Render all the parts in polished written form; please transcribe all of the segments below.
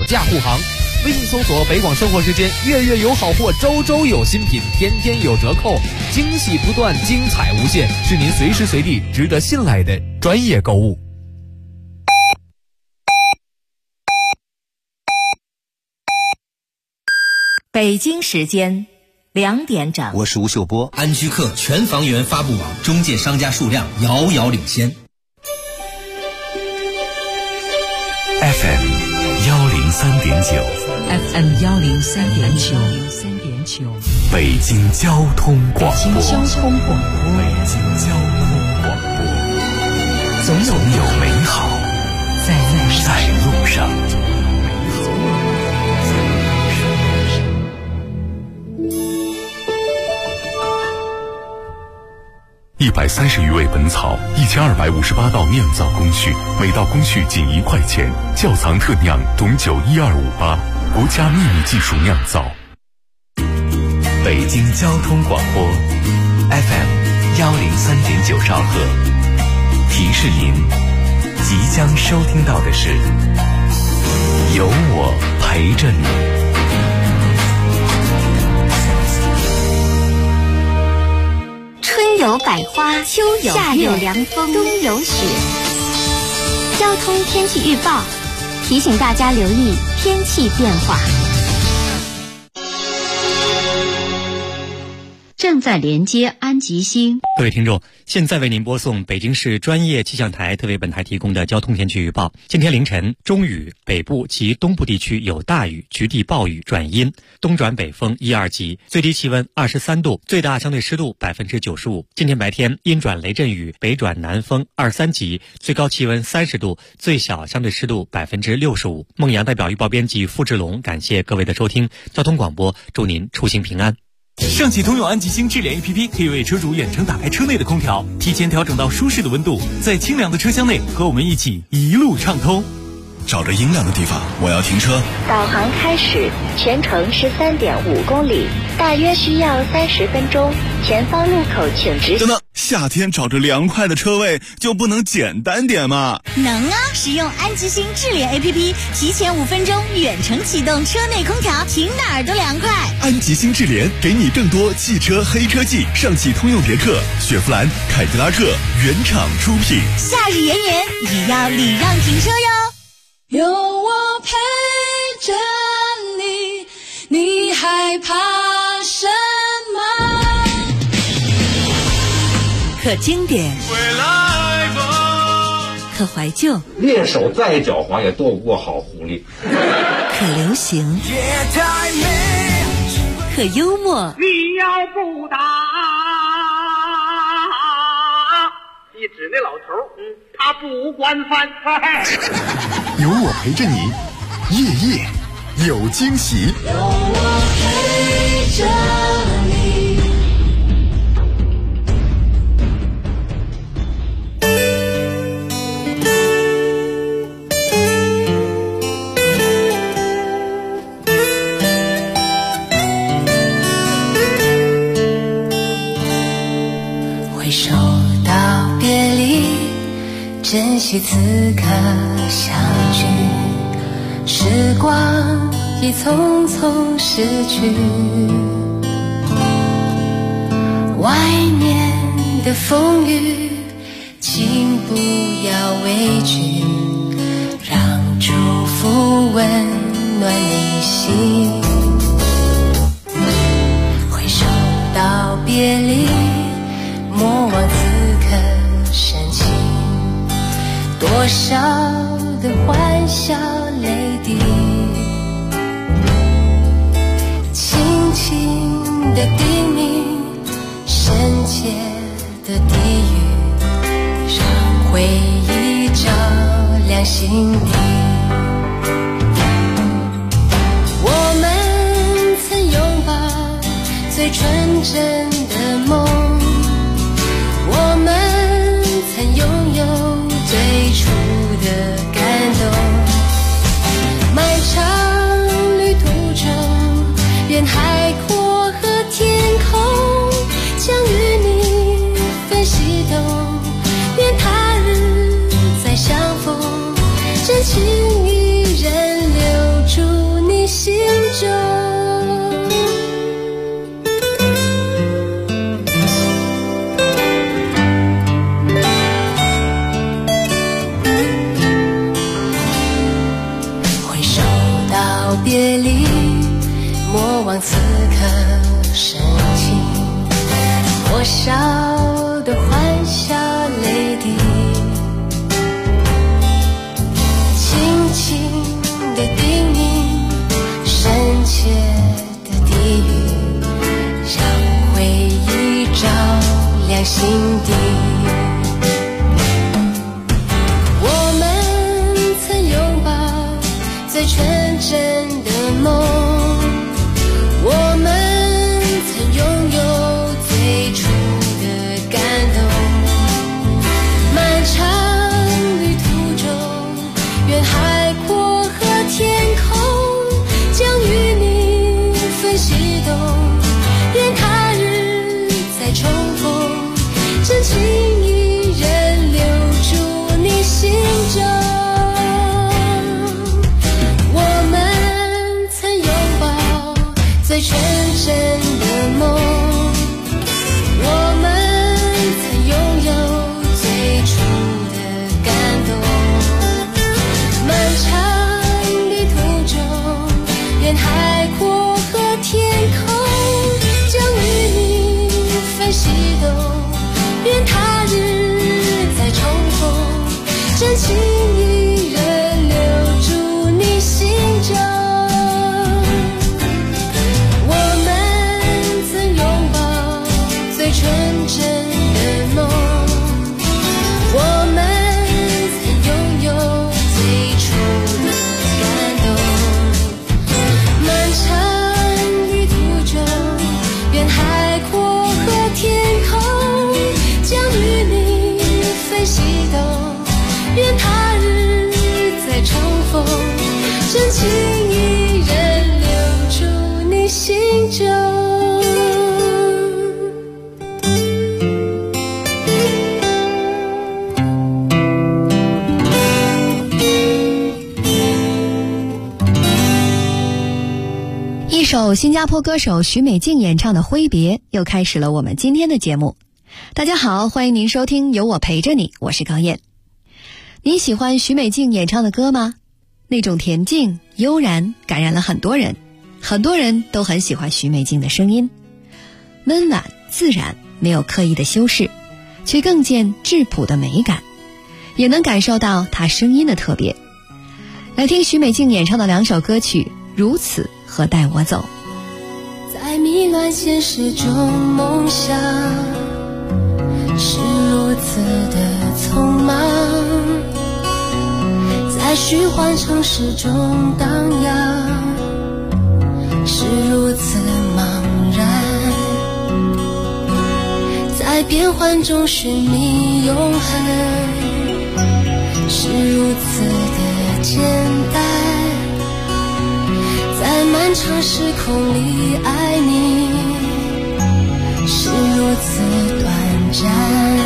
价护航。微信搜索北广生活时间，月月有好货，周周有新品，天天有折扣，惊喜不断，精彩无限，是您随时随地值得信赖的专业购物。 北京时间2点整， 我是吴秀波。 安居客全房源发布网，中介商家数量遥遥领先。 FM 103.9 FM 103.9， 北京交通广播。 北京交通广播，总有美好在路上。 130余味本草，1258道酿造工序，每道工序仅1块钱。窖藏特酿董酒12588，国家秘密技术酿造。北京交通广播 FM 103.9兆赫，提示您即将收听到的是有我陪着你。 春有百花，秋有夏有凉风，冬有雪。交通天气预报提醒大家留意天气变化。 正在连接安吉星。 各位听众，现在为您播送北京市专业气象台特为本台提供的交通天气预报。今天凌晨，中雨，北部及东部地区有大雨，局地暴雨转阴，东转北风1、2级，最低气温23度，最大相对湿度95%。今天白天阴转雷阵雨，北转南风2、3级，最高气温30度，最小相对湿度65%。孟阳代表预报编辑付志龙，感谢各位的收听。交通广播，祝您出行平安。 上汽通用安吉星智联 APP 可以为车主远程打开车内的空调，提前调整到舒适的温度，在清凉的车厢内和我们一起一路畅通。 找着阴凉的地方，我要停车。 导航开始，全程13.5公里，大约需要30分钟。前方路口请直行。 等等，夏天找着凉快的车位就不能简单点吗？ 能啊！使用安吉星智联 APP， 提前5分钟远程启动车内空调，停哪儿都凉快。 安吉星智联给你更多汽车黑科技，上汽通用别克、雪佛兰、凯迪拉克原厂出品。 夏日炎炎，也要礼让停车哟。 有我陪着你，你害怕什么？ 可经典，可怀旧， 猎手再狡猾也斗不过好狐狸。 可流行，可幽默。 你要不打，你指那老头，他不管饭。 有我陪着你，夜夜有惊喜。 有我陪着你。 回首到别离，珍惜此刻相聚，时光已匆匆逝去，外面的风雨请不要畏惧，让祝福温暖你心。回首到别离，莫忘此刻深情，多少的欢笑泪滴，轻轻的叮咛，深切的低语，让回忆照亮心底。我们曾拥抱最纯真的梦，我们曾拥有最初的感动，漫长旅途中，愿海阔和天空将与你分析懂，愿他日再相逢，真情依然留住。 别离，莫忘此刻深情，多少的欢笑泪滴，轻轻的叮咛，深切的低语，让回忆照亮心底。我们曾拥抱最纯真的梦，我们曾拥有最初的感动。漫长旅途中，愿海阔和天空将与你分析懂，愿他日再重逢，真情依然留住你心中。我们曾拥抱最纯真的梦，我们曾拥有最初的感动。漫长旅途中，愿海阔和天空将与你分析懂，愿他日再重逢，真情依然留住你心中。我们曾拥抱最纯真的梦，我们曾拥有最初的感动。漫长旅途中，愿海阔和天空将与你分析懂，愿他日再重逢，真情依然留住你心中。 一首新加坡歌手许美静演唱的《挥别》又开始了我们今天的节目。大家好，欢迎您收听有我陪着你，我是高燕。你喜欢许美静演唱的歌吗？那种恬静悠然感染了很多人，很多人都很喜欢许美静的声音，温婉自然，没有刻意的修饰，却更见质朴的美感，也能感受到她声音的特别。来听许美静演唱的两首歌曲《如此》和《带我走》。 在迷乱现实中，梦想是如此的匆忙，在虚幻城市中荡漾，是如此茫然，在变幻中寻觅永恒，是如此的简单，在漫长时空里爱你，是如此短暂，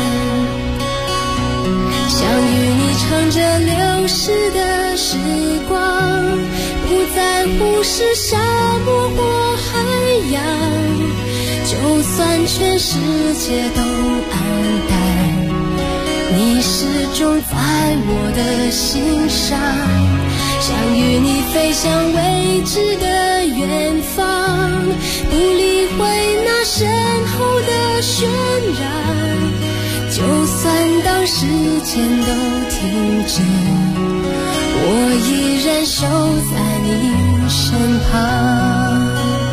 想与你乘着流逝的时光，不在乎是沙漠或海洋，就算全世界都黯淡，你始终在我的心上，想与你飞向未知的远方，不理会那身后的渲染，就算当时间都停止，我依然守在你身旁。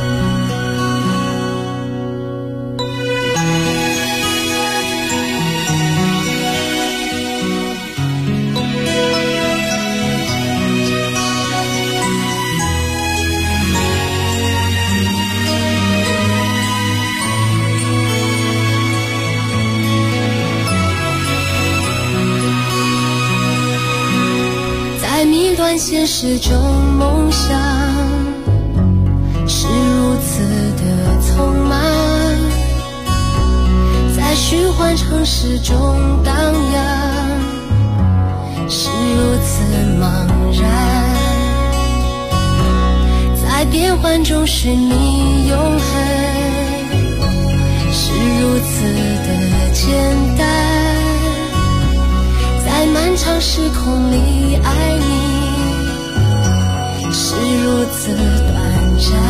现实中梦想是如此的匆忙，在虚幻城市中荡漾，是如此茫然，在变幻中寻觅永恒，是如此的简单，在漫长时空里爱你，是如此短暂，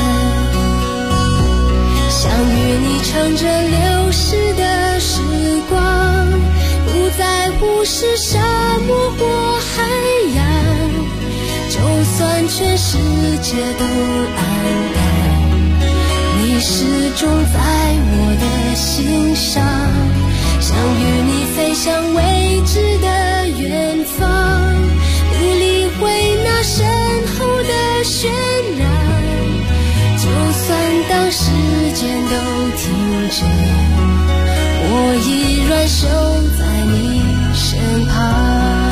想与你乘着流逝的时光，不再无视沙漠或海洋，就算全世界都暗淡，你始终在我的心上，想与你飞向未知的远方，不理会那身后的渲染，就算当时间都停止，我依然守在你身旁，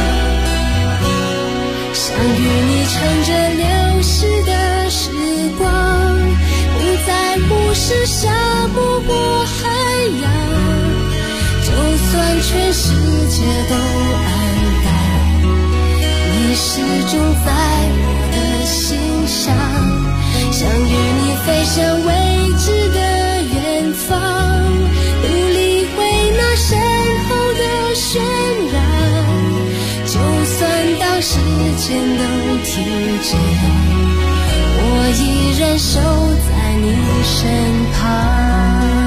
想与你乘着流逝的时光，不再无视沙漠或海洋，就算全世界都暗淡，你始终在我的心上，想与你飞向未知的远方，不理会那身后的渲染，就算当时间都停止，我依然守在你身旁，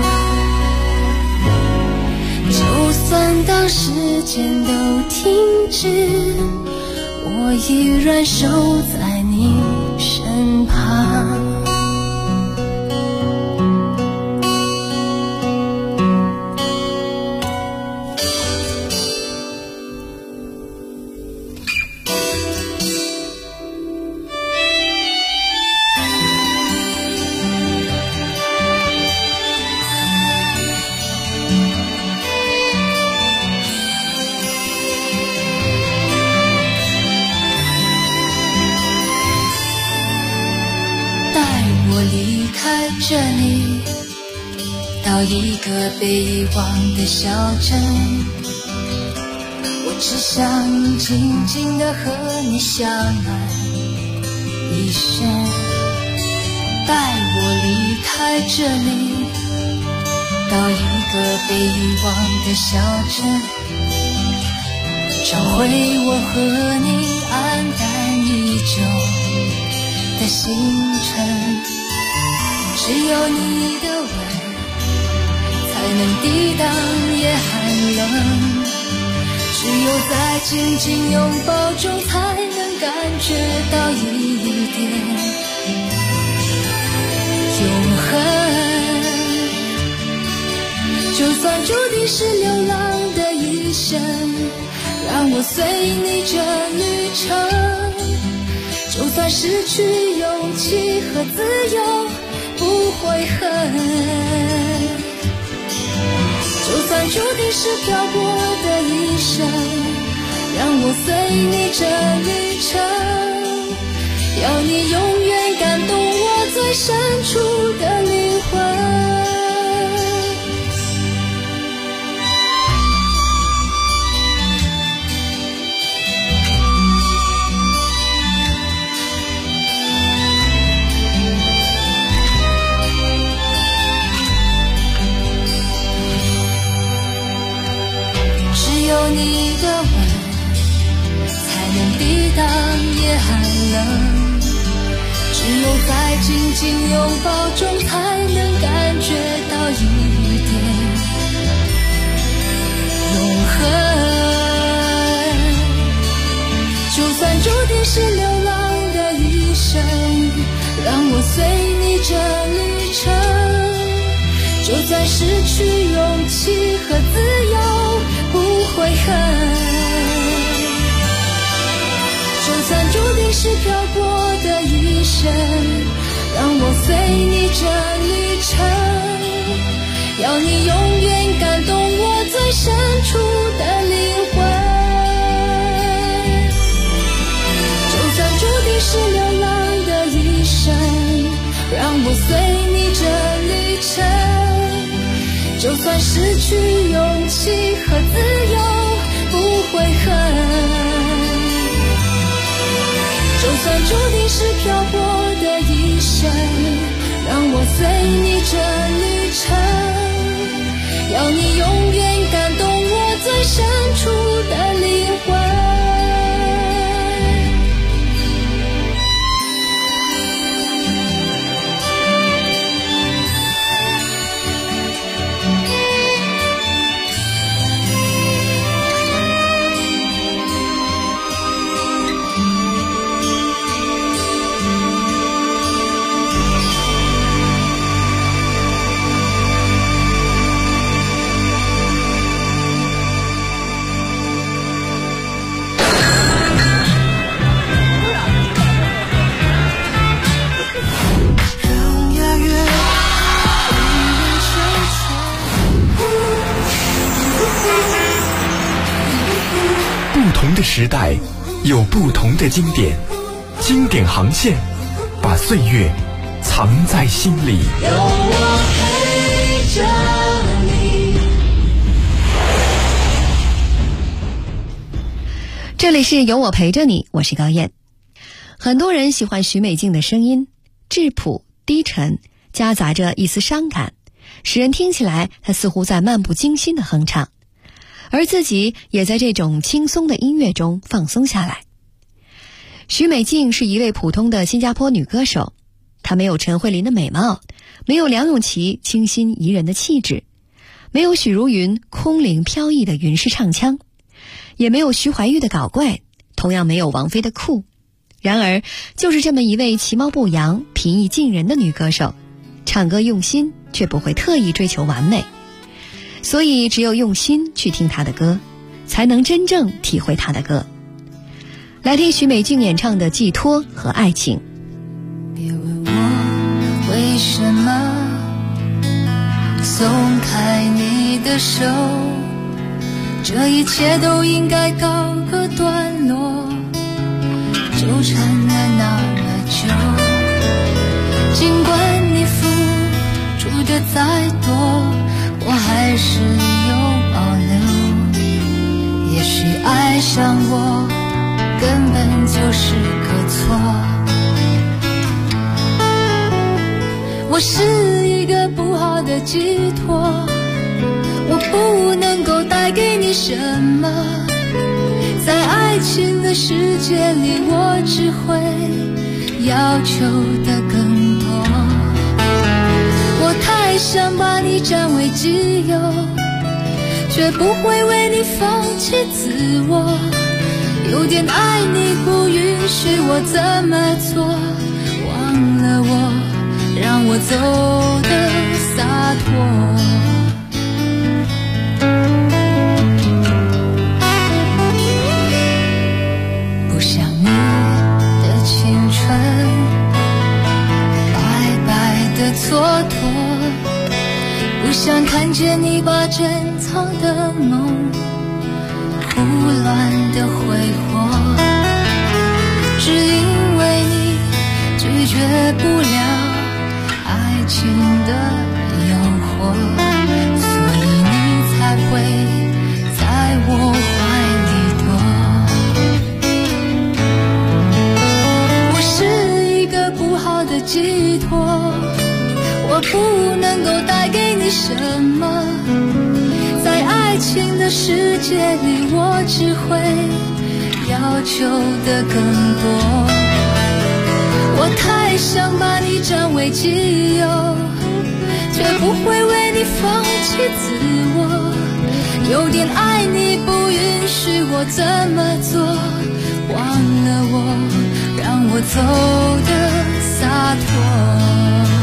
就算当时间都停止，我依然守在你身旁。这里到一个被遗忘的小镇，我只想静静地和你相伴一生，带我离开这里，到一个被遗忘的小镇，找回我和你黯淡已久的星辰。只有你的吻才能抵挡夜寒冷，只有在紧紧拥抱中才能感觉到一点永恒。就算注定是流浪的一生，让我随你这旅程，就算失去勇气和自由不悔恨，就算注定是漂泊的一生，让我随你这旅程，要你永远感动我最深处的灵魂。有你的吻才能抵挡夜寒冷，只有在紧紧拥抱中才能感觉到一点永恒。就算注定是流浪的一生，让我随你这旅程，就算失去勇气和自由不悔恨，就算注定是漂泊的一生，让我随你这旅程，要你永远感动我最深处的灵魂。就算注定是流浪的一生，让我随你这旅程，就算失去勇气和自由不悔恨，就算注定是漂泊的一生，让我随你这旅程，要你永远感动我最深处的灵魂。 同的时代，有不同的经典，经典航线，把岁月藏在心里。 有我陪着你。 这里是有我陪着你，我是高燕。很多人喜欢许美静的声音，质朴低沉，夹杂着一丝伤感，使人听起来她似乎在漫不经心地哼唱，而自己也在这种轻松的音乐中放松下来。许美静是一位普通的新加坡女歌手，她没有陈慧琳的美貌，没有梁咏琪清新宜人的气质，没有许茹芸空灵飘逸的云式唱腔，也没有徐怀钰的搞怪，同样没有王菲的酷。然而就是这么一位其貌不扬平易近人的女歌手，唱歌用心，却不会特意追求完美，所以只有用心去听她的歌，才能真正体会她的歌。来听许美静演唱的《寄托》和《爱情》。 别问我为什么松开你的手，这一切都应该告个段落，纠缠了那么久，尽管你付出的再多，我还是有保留。也许爱上我根本就是个错，我是一个不好的寄托，我不能够带给你什么，在爱情的世界里，我只会要求的更多。我太想把你占为己有，却不会为你放弃自我。有点爱你不允许我这么做，忘了我，让我走得洒脱。蹉跎，不想看见你把珍藏的梦胡乱的挥霍，只因为你拒绝不了爱情的诱惑，所以你才会在我怀里躲。我是一个不好的寄托，我不能够带给你什么，在爱情的世界里，我只会要求的更多。我太想把你占为己有，却不会为你放弃自我。有点爱你不允许我这么做，忘了我，让我走得洒脱。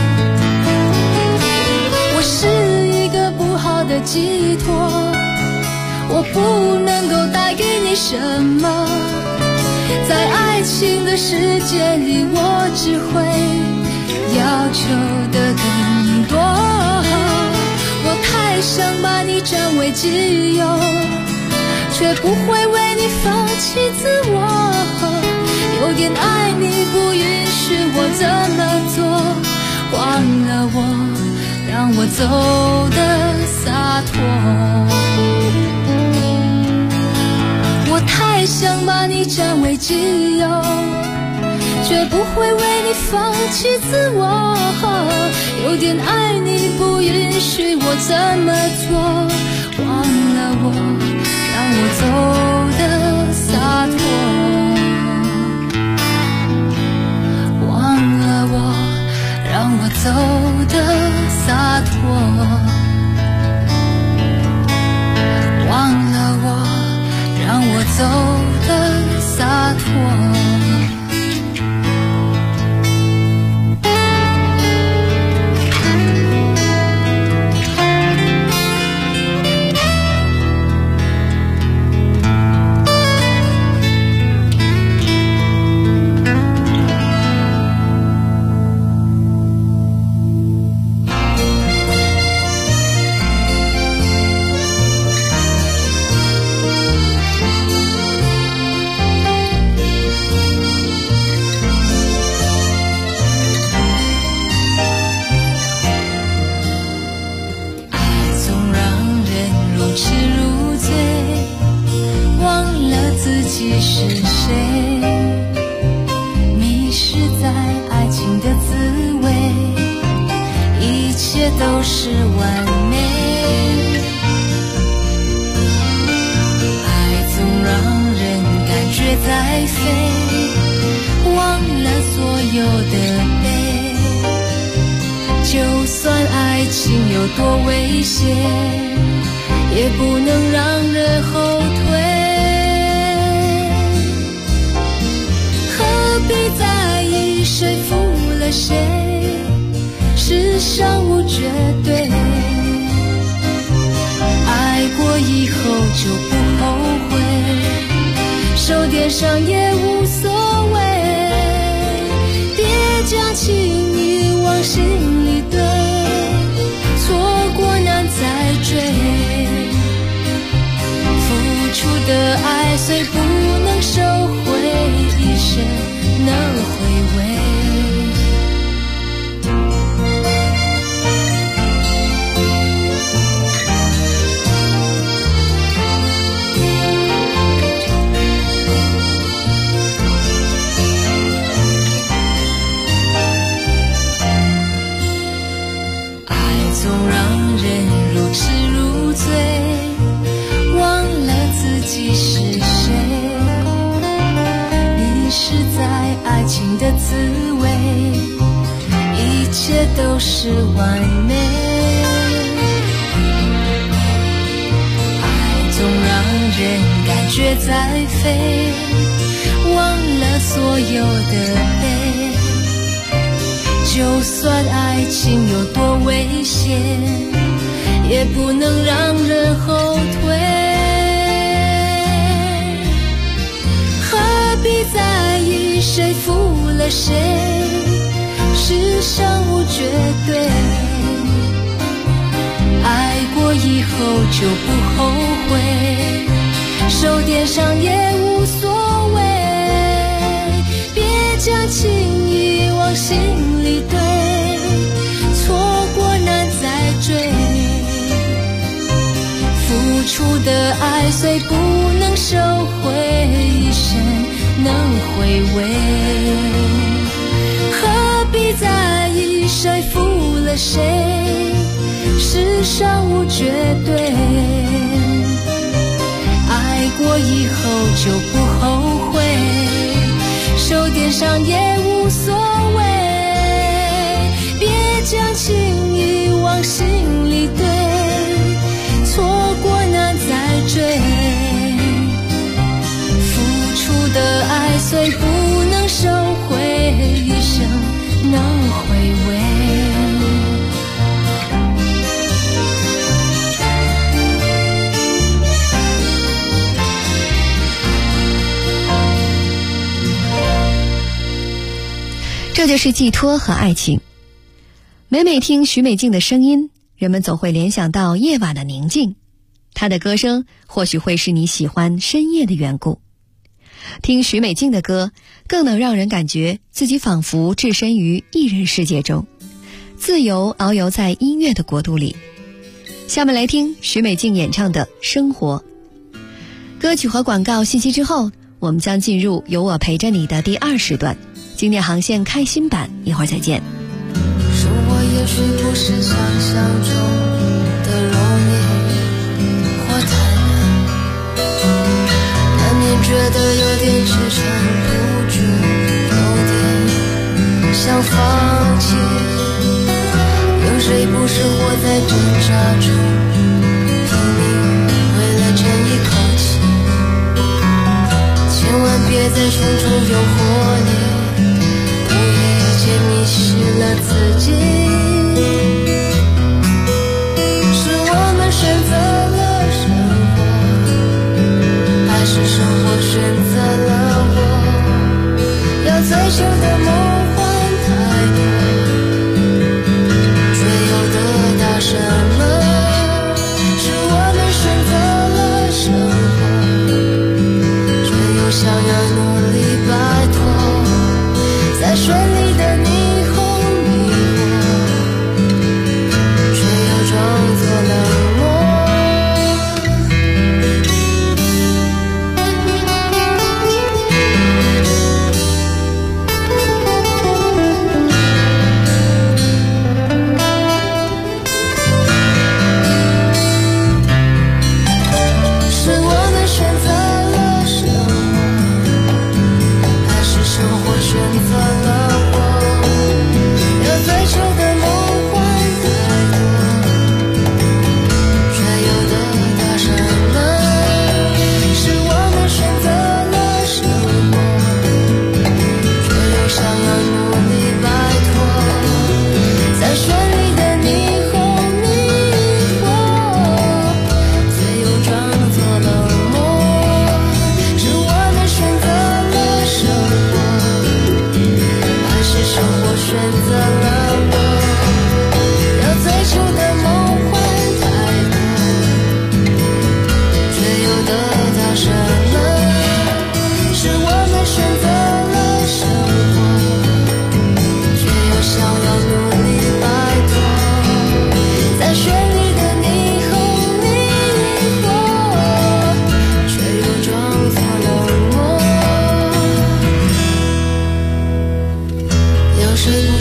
我是一个不好的寄托，我不能够带给你什么，在爱情的世界里，我只会要求的更多。我太想把你占为己有，却不会为你放弃自我。有点爱你不允许我这么做，忘了我，让我走得洒脱。我太想把你占为己有，却不会为你放弃自我。有点爱你不允许我这么做，忘了我，让我走得洒脱。忘了我，让我走得洒脱，忘了我，让我走得洒脱。 都是完美。爱总让人感觉在飞，忘了所有的悲。就算爱情有多危险，也不能让人后退。何必在意谁负了谁？世上无绝对，爱过以后就不后悔，受点伤也无所谓。别将情谊往心里堆，错过难再追。付出的爱虽不能收回，一生能回味。滋味，一切都是完美。爱总让人感觉在飞，忘了所有的悲。就算爱情有多危险，也不能让人后退。何必在意谁负了谁？世上无绝对，爱过以后就不后悔，受点伤也无所谓。别将情谊往心里堆，错过难再追。付出的爱虽不能收回，一生能回味。何必在意谁负了谁？世上无绝对，爱过以后就不后悔，受点伤也无所谓。别将情谊往心里堆，错过难再追。付出的爱虽不能收回，一生能回味。 这就是寄托和爱情。每每听许美静的声音，人们总会联想到夜晚的宁静，她的歌声或许会是你喜欢深夜的缘故。听许美静的歌，更能让人感觉自己仿佛置身于艺人世界中，自由遨游在音乐的国度里。下面来听许美静演唱的《生活》。歌曲和广告信息之后，我们将进入有我陪着你的第2时段，经典航线开心版，一会儿再见。 生活也许不是想象中的容易或太难，难免觉得有点支撑不住，有点想放弃。有谁不是活在挣扎中，拼命为了争一口气？千万别再重重诱惑你，不遇见迷失了自己。是我们选择了生活，还是生活选择了我？要追求的梦幻太多，却又得到什么？是我们选择了生活，却又想要努力摆脱，在水里的霓虹迷惑，却又装作冷漠。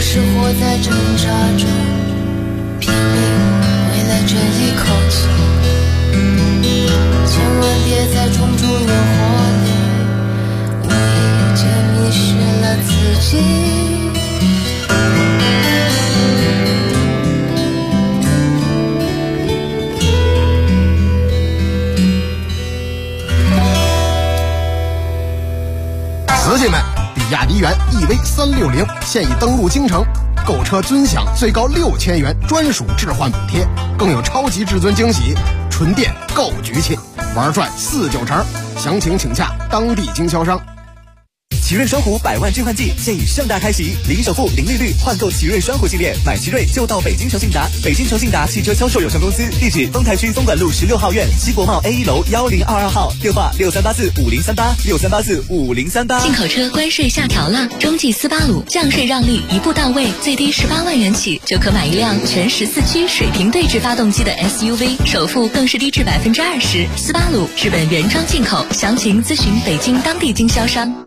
是活在挣扎中，拼命为了这一口气，千万别在种种诱惑里无意间迷失了自己。 司机们，比亚迪元 EV360现已登陆京城，购车尊享最高6000元专属置换补贴，更有超级至尊惊喜，纯电够局气，玩转49成。详情请洽当地经销商。 奇瑞双虎100万置换季现已盛大开启，零首付、零利率换购奇瑞双虎系列，买奇瑞就到北京诚信达。北京诚信达汽车销售有限公司，地址丰台区东莞路16号院西国贸 A1 楼1022号，电话63845038，63845038。 进口车关税下调了，中际斯巴鲁降税让利一步到位，最低18万元起就可买一辆全14驱水平对置发动机的 SUV， 首付更是低至20%。斯巴鲁日本原装进口，详情咨询北京当地经销商。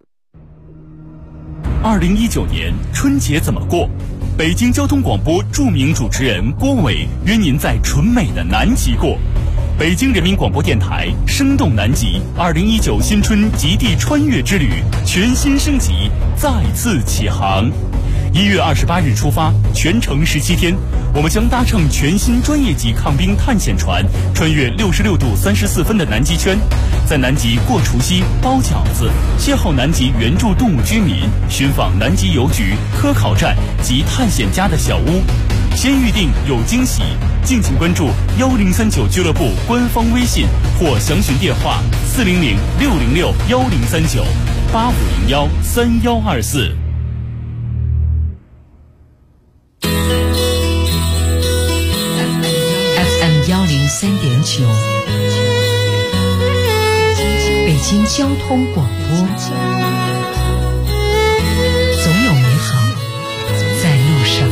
2019年春节怎么过？北京交通广播著名主持人郭伟约您在纯美的南极过。北京人民广播电台生动南极2019新春极地穿越之旅全新升级，再次起航。1月28日出发，全程17天，我们将搭乘全新专业级抗冰探险船，穿越66度34分的南极圈，在南极过除夕、包饺子，邂逅南极原住动物居民，寻访南极邮局、科考站及探险家的小屋。先预定有惊喜，敬请关注1039俱乐部官方微信或详询电话400-606-1039-8501-3124。 103.9，北京交通广播，总有美好在路上。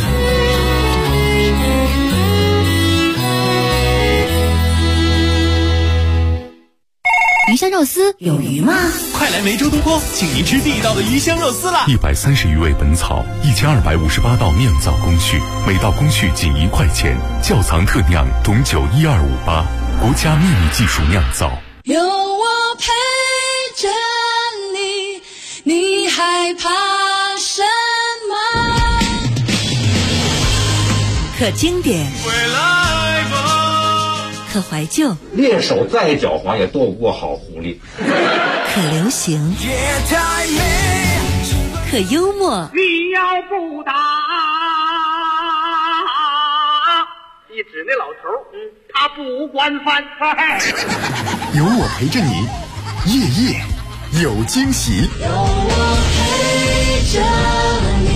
鱼香肉丝有鱼吗？ 快来梅州东坡，请您吃地道的鱼香肉丝啦 ！130余味本草，1258道酿造工序，每道工序仅1块钱，窖藏特酿董酒12588，国家秘密技术酿造。 有我陪着你，你害怕什么？ 可经典，可怀旧， 猎手再狡猾也斗不过好狐狸。 可流行，可幽默。 你要不打，一指那老头，他不惯犯。 有我陪着你，夜夜有惊喜。 有我陪着你。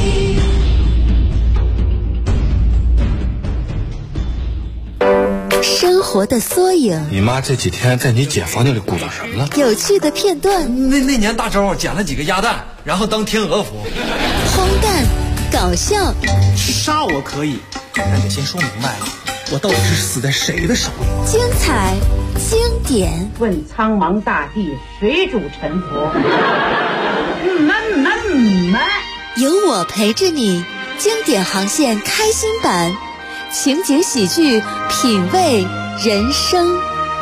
生活的缩影。 你妈这几天在你姐房间里鼓捣什么了？ 有趣的片段。 那年大周捡了几个鸭蛋，然后当天鹅服。 荒诞，搞笑。 杀我可以，但得先说明白了，我到底是死在谁的手里？ 精彩，经典。 问苍茫大地，谁主沉浮？ 有我陪着你，经典航线开心版。情景喜剧，品味人生。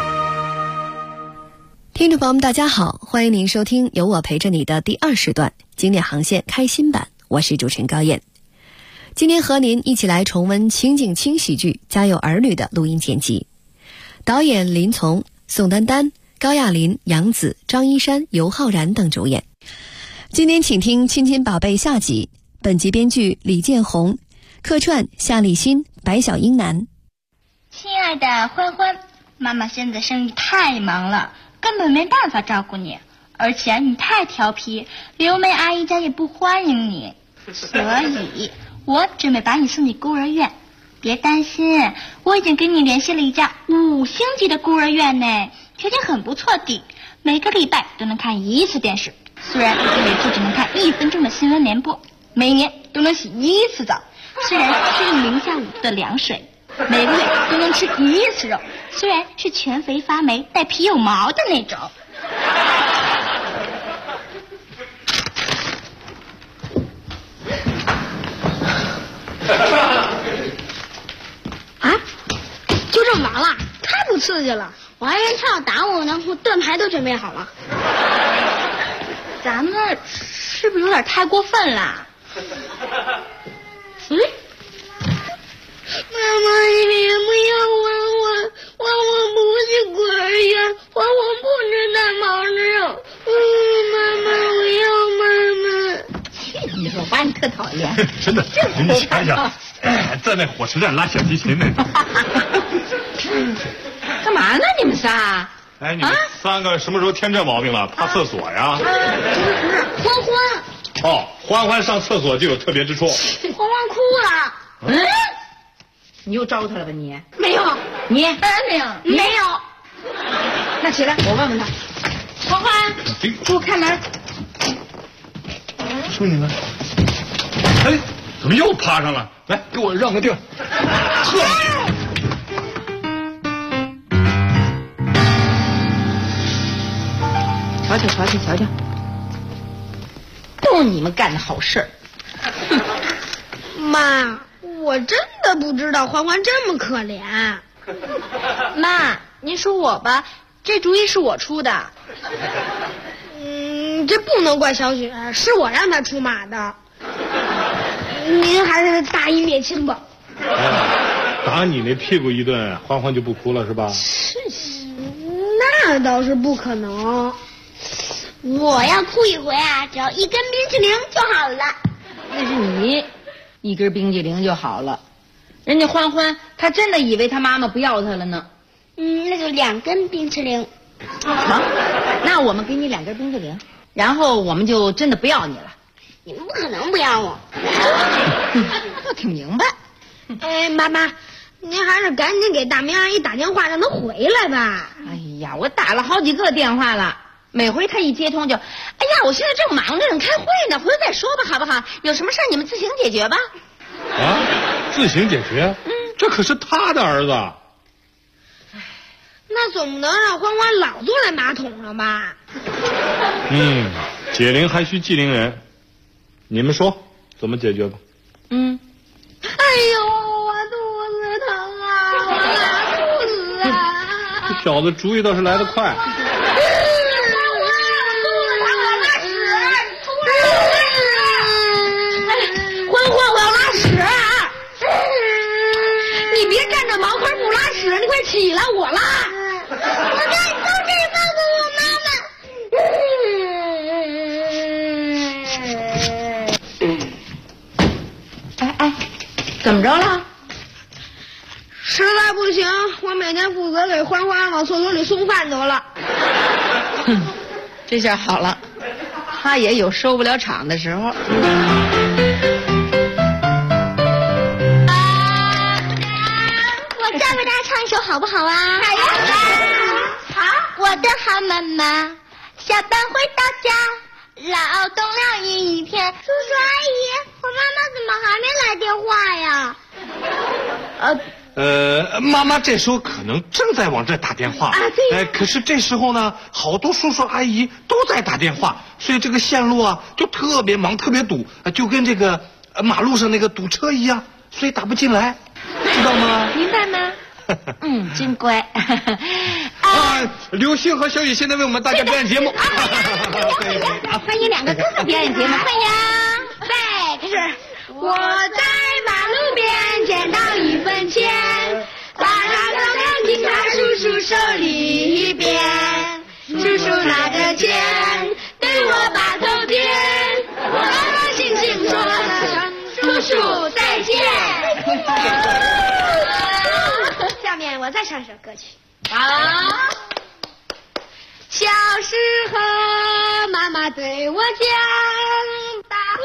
听众朋友们大家好，欢迎您收听由我陪着你的第2时段经典航线开心版，我是主持人高燕。今天和您一起来重温情景轻喜剧《家有儿女》的录音剪辑，导演林从、宋丹丹、高亚麟、杨紫、张一山、尤浩然等主演。今天请听亲亲宝贝下集，本集编剧李建宏，客串夏立新、白小英男。 亲爱的欢欢，妈妈现在生意太忙了，根本没办法照顾你，而且你太调皮，刘梅阿姨家也不欢迎你，所以我准备把你送进孤儿院。别担心，我已经给你联系了一家5星级的孤儿院呢，条件很不错的，每个礼拜都能看1次电视，虽然每次只能看1分钟的新闻联播，每年都能洗1次澡，虽然是零下5度的凉水，每个月都能吃1次肉，虽然是全肥发霉带皮有毛的那种。 刺激了，我还以为他要打我呢，我盾牌都准备好了。 咱们是不是有点太过分了？ 妈妈，你不要汪汪不是鬼呀，汪汪不能带毛肉。妈妈，我要妈妈。 你说我把你特讨厌， 真的，你想想，在那火车站拉小提琴呢。 干嘛呢？你们仨？ 哎，你们3个什么时候添这毛病了？爬厕所呀？ 不是，欢欢。 哦，欢欢上厕所就有特别之处。 欢欢哭了。 你又招他了吧你？ 没有。 你？ 没有。没有。 那起来，我问问他。欢欢，给我开门。 说你呢？哎，怎么又趴上了？来，给我让个地儿。 瞧瞧，都是你们干的好事儿。 妈，我真的不知道欢欢这么可怜。 妈，您说我吧，这主意是我出的。 这不能怪小雪，是我让她出马的。您还是大义灭亲吧。 打你那屁股一顿，欢欢就不哭了是吧？ 那倒是不可能。 我要哭一回啊，只要1根冰淇淋就好了。那是你1根冰淇淋就好了，人家欢欢他真的以为他妈妈不要他了呢。 那就2根冰淇淋。 好，那我们给你2根冰淇淋，然后我们就真的不要你了。 你们不可能不要我。 我挺明白。 妈妈，您还是赶紧给大明阿姨打电话，让她回来吧。 哎呀，我打了好几个电话了。每回他一接通就，哎呀，我现在正忙着呢，开会呢，回头再说吧，好不好？有什么事你们自行解决吧。 啊，自行解决？这可是他的儿子。 那总不能让欢欢老坐在马桶上吧？ 解铃还须系铃人，你们说怎么解决吧？ 哎呦，我肚子疼啊，我拉肚子啊！ 这小子主意倒是来得快。 你快起来，我拉！我在都是告诉我妈妈。怎么着了？ 实在不行，我每天负责给欢欢往厕所里送饭得了。 这下好了，他也有收不了场的时候。 好不好啊？好呀！好，我的好妈妈，下班回到家，劳动了一天。叔叔阿姨，我妈妈怎么还没来电话呀？妈妈这时候可能正在往这打电话。对。可是这时候呢，好多叔叔阿姨都在打电话，所以这个线路啊就特别忙，特别堵，就跟这个马路上那个堵车一样，所以打不进来，知道吗？ 明白吗？真乖。 刘星和小雨现在为我们大家表演节目。 欢迎2个哥哥表演节目，欢迎。 对，开始。我在马路边捡到1分钱，把它扔到警察叔叔手里边。叔叔拿着钱对我把头点，我高高兴兴说了声叔叔再见。下面我再唱一首歌曲。 好。 小时候妈妈对我讲，你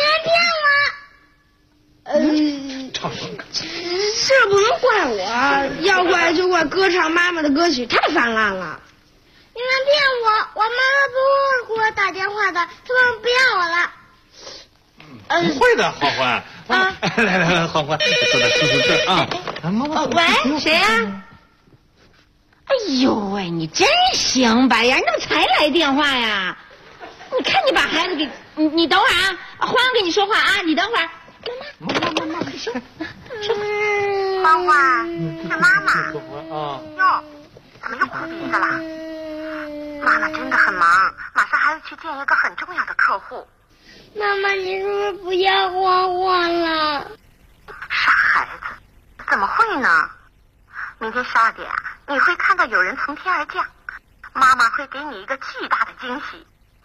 还骗我。 唱什么歌？ 这不能怪我，要怪就怪歌唱妈妈的歌曲太泛滥了。 你们骗我，我妈妈不会给我打电话的，她们不要我了。 不会的，欢欢。来，欢欢，坐在叔叔这儿啊。 喂，谁呀？哎呦喂，你真行，白眼，你怎么才来电话呀？你看你把孩子给你等会儿啊，欢欢跟你说话啊，你等会儿。妈，快说。 欢欢，是妈妈。 啊。 哟，怎么又鼻子了。妈妈真的很忙，马上还要去见一个很重要的客户。 妈妈，你是不是不要我了？ 傻孩子，怎么会呢？明天12点，你会看到有人从天而降，妈妈会给你一个巨大的惊喜。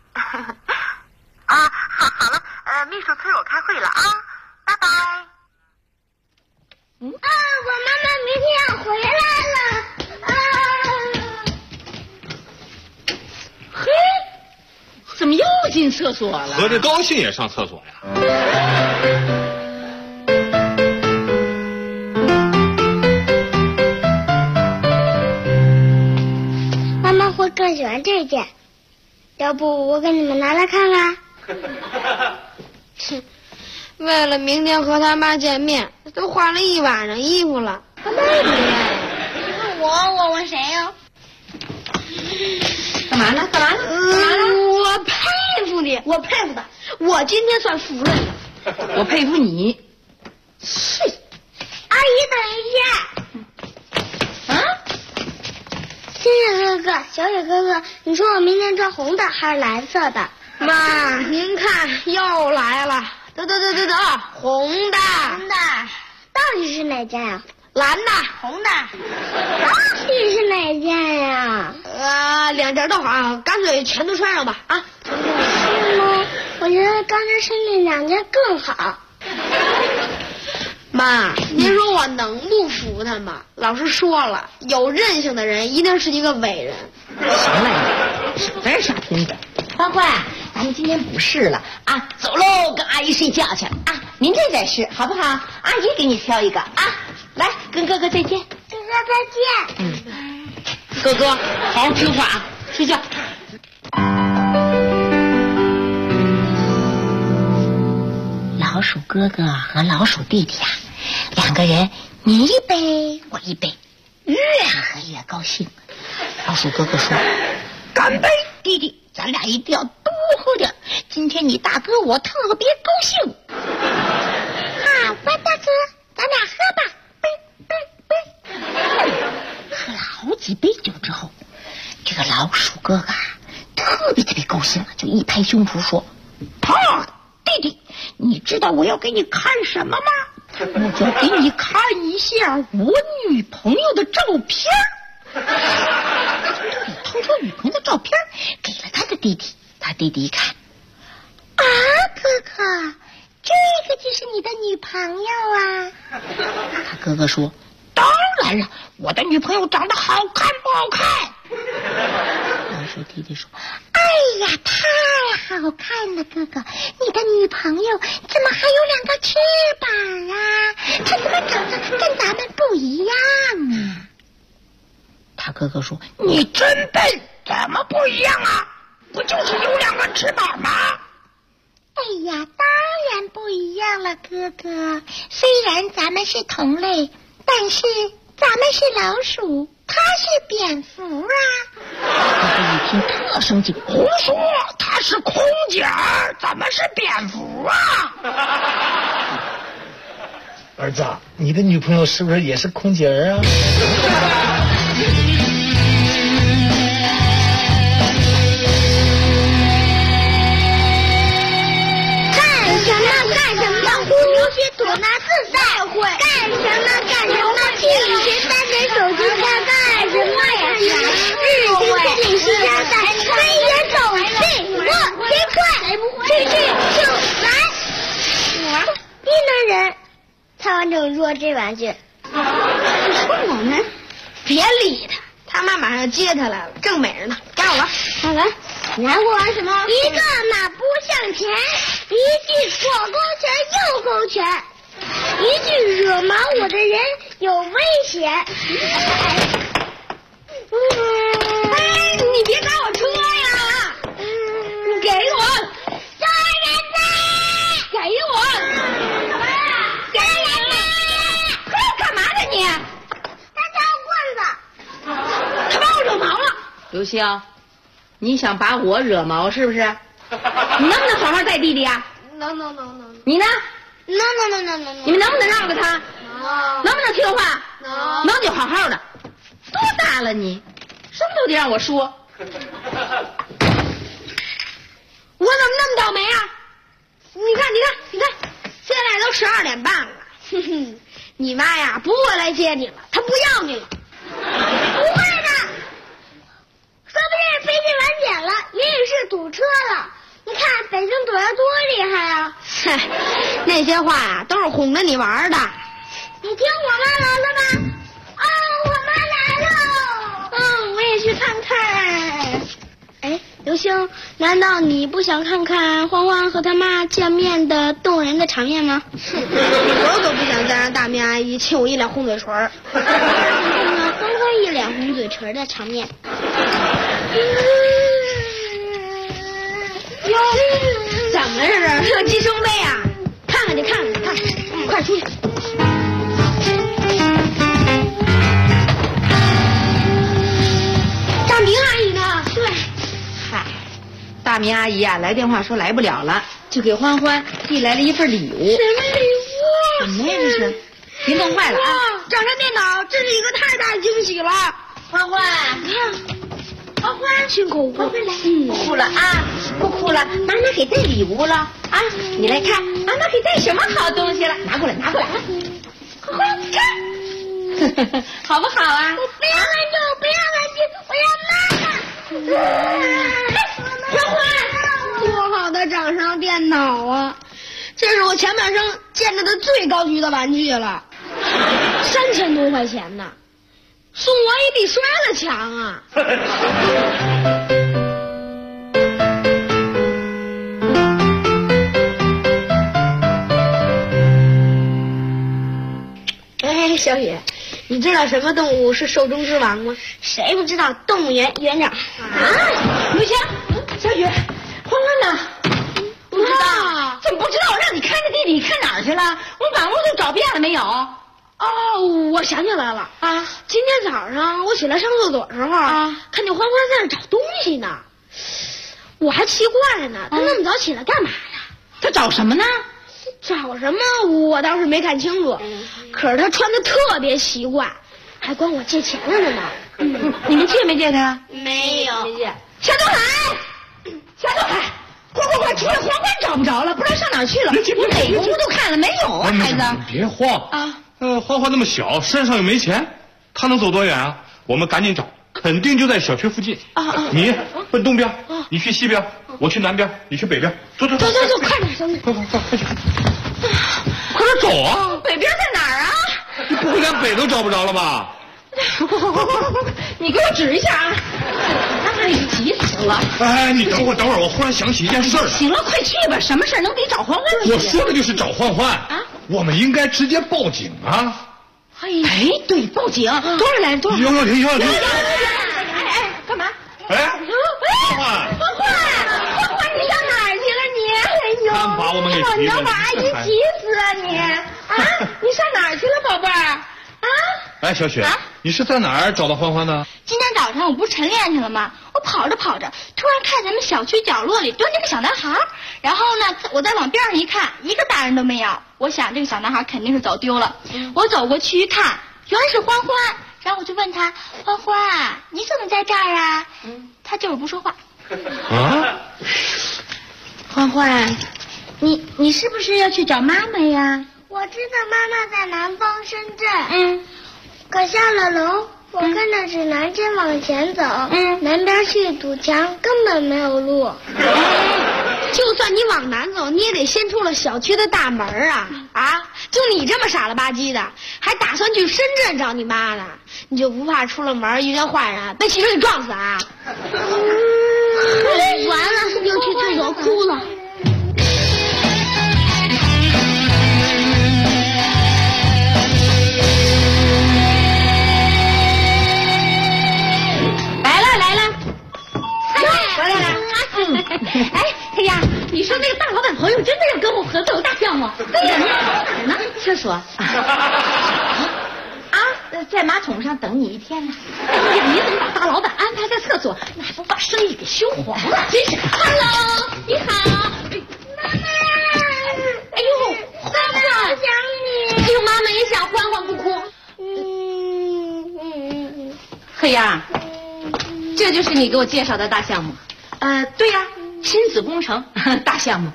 啊，好了，秘书催我开会了啊，拜拜。 我妈妈明天要回来了。 嘿，怎么又进厕所了？ 合着高兴也上厕所呀？ 妈妈会更喜欢这件，要不我给你们拿来看看？ 为了明天和他妈见面，都换了一晚上衣服了。他妹妹， 我问谁呀？ 干嘛呢？ 我佩服你，我佩服他，我今天算服了你。 我佩服你。 是，阿姨等一下。啊？星星哥哥，小雪哥哥，你说我明天穿红的还是蓝色的？ 妈，您看又来了，得，红的， 到底是哪件呀？ 蓝的， 红的，到底是哪件呀？ 两件都好，干脆全都穿上吧啊！ 是吗？我觉得刚才是那两件更好。 妈，您说我能不服他吗？老师说了，有韧性的人一定是一个伟人。 行了，少在这耍贫嘴。欢欢，咱们今天不试了啊，走喽，跟阿姨睡觉去啊。明天再试好不好？阿姨给你挑一个啊。来，跟哥哥再见。 哥哥再见。 哥哥，好好听话啊，睡觉。老鼠哥哥和老鼠弟弟啊，两个人你一杯我一杯，越喝越高兴。老鼠哥哥说：“干杯，弟弟，咱俩一定要多喝点。今天你大哥我特别高兴。” 好吧，大哥，咱俩喝吧。 喝了好几杯酒之后，这个老鼠哥哥特别高兴了，就一拍胸脯说：“弟弟，你知道我要给你看什么吗？我就要给你看一下我女朋友的照片。”掏出女朋友的照片给了他的弟弟，他弟弟一看， 啊，哥哥，这个就是你的女朋友啊？ 他哥哥说：“当然了，我的女朋友长得好看不好看？”老鼠弟弟说：“ 哎呀，太好看了，哥哥，你的女朋友怎么还有2个翅膀啊？她怎么长得跟咱们不一样啊？” 他哥哥说：“你真笨，怎么不一样啊？不就是有2个翅膀吗？” 哎呀，当然不一样了，哥哥。虽然咱们是同类，但是咱们是老鼠，他是蝙蝠啊！ 哥哥一听特生气，胡说，他是空姐儿，怎么是蝙蝠啊？ 儿子，你的女朋友是不是也是空姐儿啊？ 留学吐纳自赛会，干什么？听以前3点手机下干什么呀？日行千里西山赛，飞檐走壁，我谁快？去来！低能人，才完整说这玩具。 你说我们别理他，他妈马上接他来了，正美着呢。该我了，来，你还会玩什么？ 一个马步向前，一句左勾拳右勾拳，一句惹毛我的人有危险。 你别打我车呀！你给我！ 杀人呐！ 给我！给我！干嘛呢你？ 他掏棍子。 他把我惹毛了。 刘星，你想把我惹毛是不是？你能不能好好带弟弟啊？ 能。 你呢？ 能。 你们能不能让着他？能不能听话？ 能就好好的。多大了你？ 什么都得让我说。 我怎么那么倒霉啊？你看，现在都12点半了。哼哼，你妈呀不会来接你了，她不要你了。 不会的，说不定飞机晚点了，也许是堵车了。你看北京堵得多厉害啊！ 嗨，那些话呀都是哄着你玩的。 你听我妈来了吧？哦，我妈来了。 我也去看看。哎，刘星，难道你不想看看欢欢和他妈见面的动人的场面吗？我可不想再让大明阿姨亲我一脸红嘴唇儿。 欢欢一脸红嘴唇的场面。 哟，怎么了这是？鸡生杯啊！看看去，快出去！大明阿姨呢？ 对，嗨，大明阿姨啊来电话说来不了了，就给欢欢递来了一份礼物。 什么礼物？ 什么呀这是？别弄坏了啊！ 掌上电脑，这是一个太大惊喜了。 欢欢， 你看。欢欢，亲口过来， 不哭了啊，不哭了，妈妈给带礼物了啊！你来看，妈妈给带什么好东西了？拿过来啊！欢欢，看，好不好啊？ 我不要玩具，我要妈妈。 欢欢，多好的掌上电脑啊！这是我前半生见着的最高级的玩具了，3000多块钱呢。送我也比摔了强啊！哎，小雪，你知道什么动物是兽中之王吗？ 谁不知道？动物园园长。 刘星，小雪，欢欢呢？不知道？怎么不知道？我让你看着弟弟，你看哪儿去了？我满屋都找遍了没有。 哦，我想起来了啊！今天早上我起来上厕所的时候啊，看见欢欢在那找东西呢，我还奇怪呢，他那么早起来干嘛呀？ 他找什么呢？ 找什么？我倒是没看清楚，可是他穿的特别奇怪，还管我借钱来了呢。 你们借没借他？ 没有。 没借。夏东海，快，除了欢欢找不着了，不知道上哪儿去了。你哪个屋都看了没有啊，孩子？ 别慌啊！欢欢那么小，身上又没钱，他能走多远啊？我们赶紧找，肯定就在小区附近。你奔东边，你去西边，我去南边，你去北边。走， 快点，小雨， 快去！快点走啊！ 北边在哪儿啊？ 你不会连北都找不着了吧？ 快！你给我指一下啊！那里急死了。 哎，你等会儿，我忽然想起一件事儿。 行了，快去吧，什么事儿能比找欢欢急？ 我说的就是找欢欢啊！我们应该直接报警啊！ 哎，对，报警！多少来？多少？110！哎，干嘛？ 欢欢， 你上哪儿去了你？哎呦， 把我们给急了！ 你要把阿姨急死啊你！你上哪儿去了，宝贝儿？ 哎，小雪，你是在哪儿找到欢欢的？ 今天早上我不是晨练去了吗？我跑着，突然看咱们小区角落里蹲着个小男孩，然后呢，我再往边上一看，一个大人都没有。我想这个小男孩肯定是走丢了。我走过去一看，原来是欢欢，然后我就问他：“欢欢，你怎么在这儿啊？”他就是不说话。 啊， 欢欢，你是不是要去找妈妈呀？ 我知道妈妈在南方深圳。可下了楼，我看着指南针往前走，南边去堵墙，根本没有路。 就算你往南走，你也得先出了小区的大门啊！就你这么傻了吧唧的，还打算去深圳找你妈呢？你就不怕出了门遇见坏人，被汽车给撞死啊？ 完了，又去厕所哭了。 哎呀，你说那个大老板朋友真的要跟我合作大项目？对呀，哪儿呢？厕所在马桶上等你一天呢。哎呀，你怎么把大老板安排在厕所？那还不把生意给羞黄了？真是。Hello， 你好， 妈妈。 哎呦，欢欢， 我想你。 哎呦，妈妈也想欢欢，不哭。黑呀， 这就是你给我介绍的大项目。对呀，亲子工程大项目。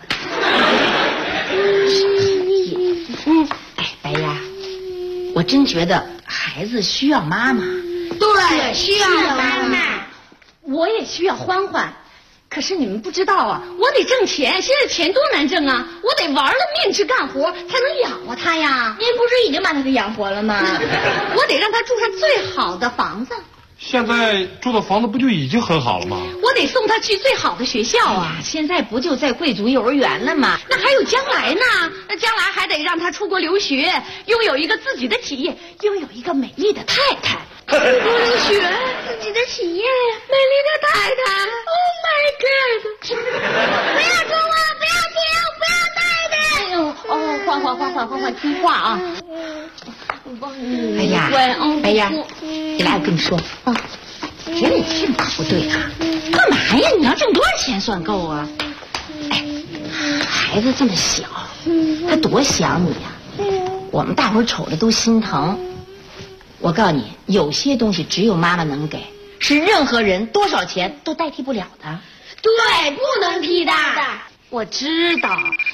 白丫，我真觉得孩子需要妈妈。 对，需要妈妈。 我也需要欢欢。可是你们不知道啊，我得挣钱，现在钱多难挣啊！我得玩了命去干活，才能养活他呀。 您不是已经把他给养活了吗？ 我得让他住上最好的房子。 现在住的房子不就已经很好了吗？ 我得送他去最好的学校啊！现在不就在贵族幼儿园了吗？那还有将来呢？那将来还得让他出国留学，拥有一个自己的企业，拥有一个美丽的太太。出国留学，自己的企业，美丽的太太。Oh my god！ 不要说话，不要听，不要太太。 哎呦，欢，听话啊！哎呀，白丫，你来，我跟你说啊，别你听可不对啊！干嘛呀？你要挣多少钱算够啊？哎，孩子这么小，他多想你呀！我们大伙瞅着都心疼。我告诉你，有些东西只有妈妈能给，是任何人多少钱都代替不了的。 对，不能替代。 我知道。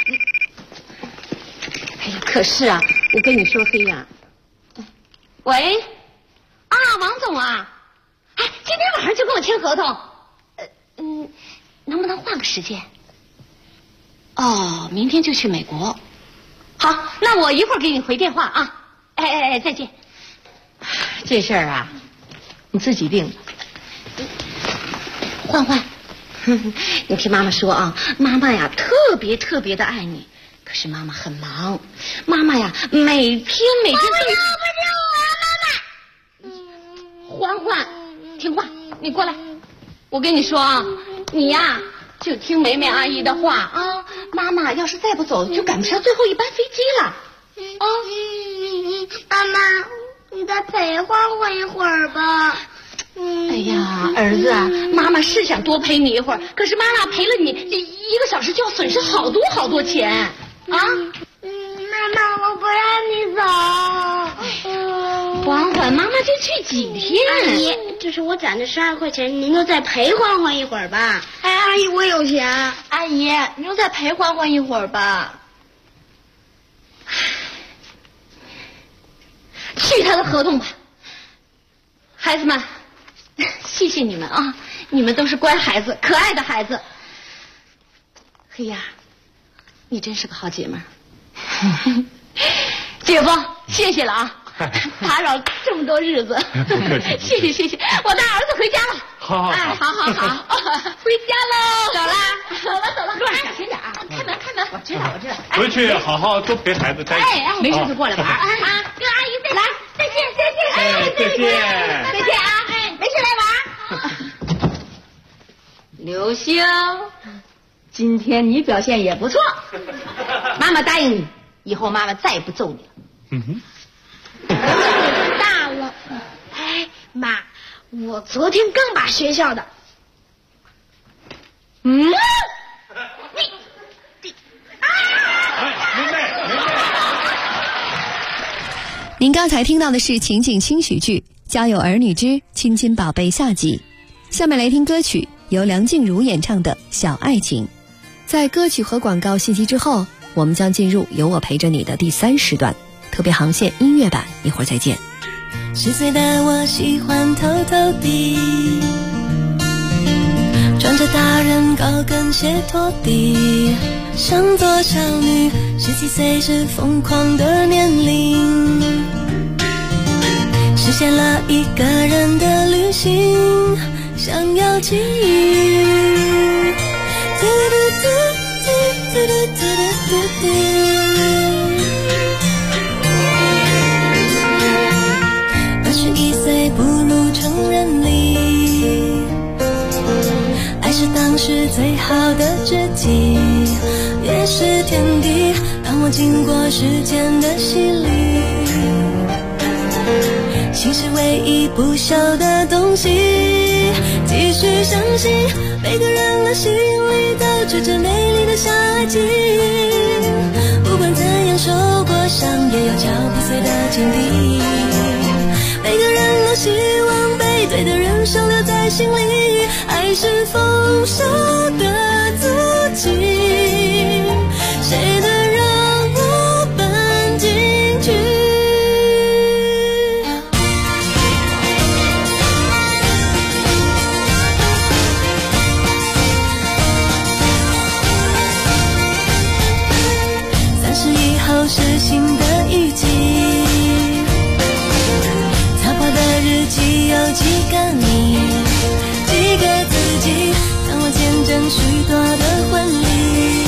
哎呀，可是啊，我跟你说，黑呀。喂，啊，王总啊，哎，今天晚上就跟我签合同，能不能换个时间？哦，明天就去美国。好，那我一会儿给你回电话啊。哎，再见。这事儿啊，你自己定。欢，你听妈妈说啊，妈妈呀特别的爱你，可是妈妈很忙，妈妈呀每天。欢，听话，你过来。我跟你说啊，你呀就听梅梅阿姨的话啊。妈妈要是再不走，就赶不上最后一班飞机了。 妈妈，你再陪欢欢一会儿吧。 哎呀，儿子啊，妈妈是想多陪你一会儿，可是妈妈陪了你这1个小时就要损失好多钱啊。 妈妈，我不让你走。 欢，妈妈就去几天？ 阿姨，这是我攒的12块钱，您就再陪欢欢一会儿吧。哎，阿姨，我有钱。 阿姨，您就再陪欢欢一会儿吧。 去他的合同吧，孩子们，谢谢你们啊！你们都是乖孩子，可爱的孩子。黑呀，你真是个好姐们儿。姐夫，谢谢了啊！打扰这么多日子，谢谢，我带儿子回家了。 好， 哎，好，回家喽，走了，路上小心点啊！开门，我知道。 回去好好多陪孩子待着。 哎，没事就过来玩啊！跟阿姨再见， 再见啊！哎，没事来玩。刘星，今天你表现也不错，妈妈答应你，以后妈妈再也不揍你了。 大了。哎，妈，我昨天刚把学校的。 明白。 您刚才听到的是情景轻喜剧《家有儿女之亲亲宝贝》下集。下面来听歌曲，由梁静茹演唱的《小爱情》。在歌曲和广告信息之后，我们将进入有我陪着你的第3时段特别航线音乐版，一会儿再见。 10岁的我喜欢偷偷地穿着大人高跟鞋拖地，想做少女。17岁是疯狂的年龄，实现了一个人的旅行，想要记忆。21岁步入成人礼，爱是当时最好的知己，也是天敌，让我经过时间的洗礼。心是唯一不朽的东西，继续相信每个人的心里都住着美丽的小爱情，不管怎样受过伤，也要脚不碎的坚定。每个人都希望被对的人收留在心里，爱是丰收的自己，谁能让我奔进去？31号是新的一季，擦破的日记有几个你，几个自己，让我见证许多的婚礼。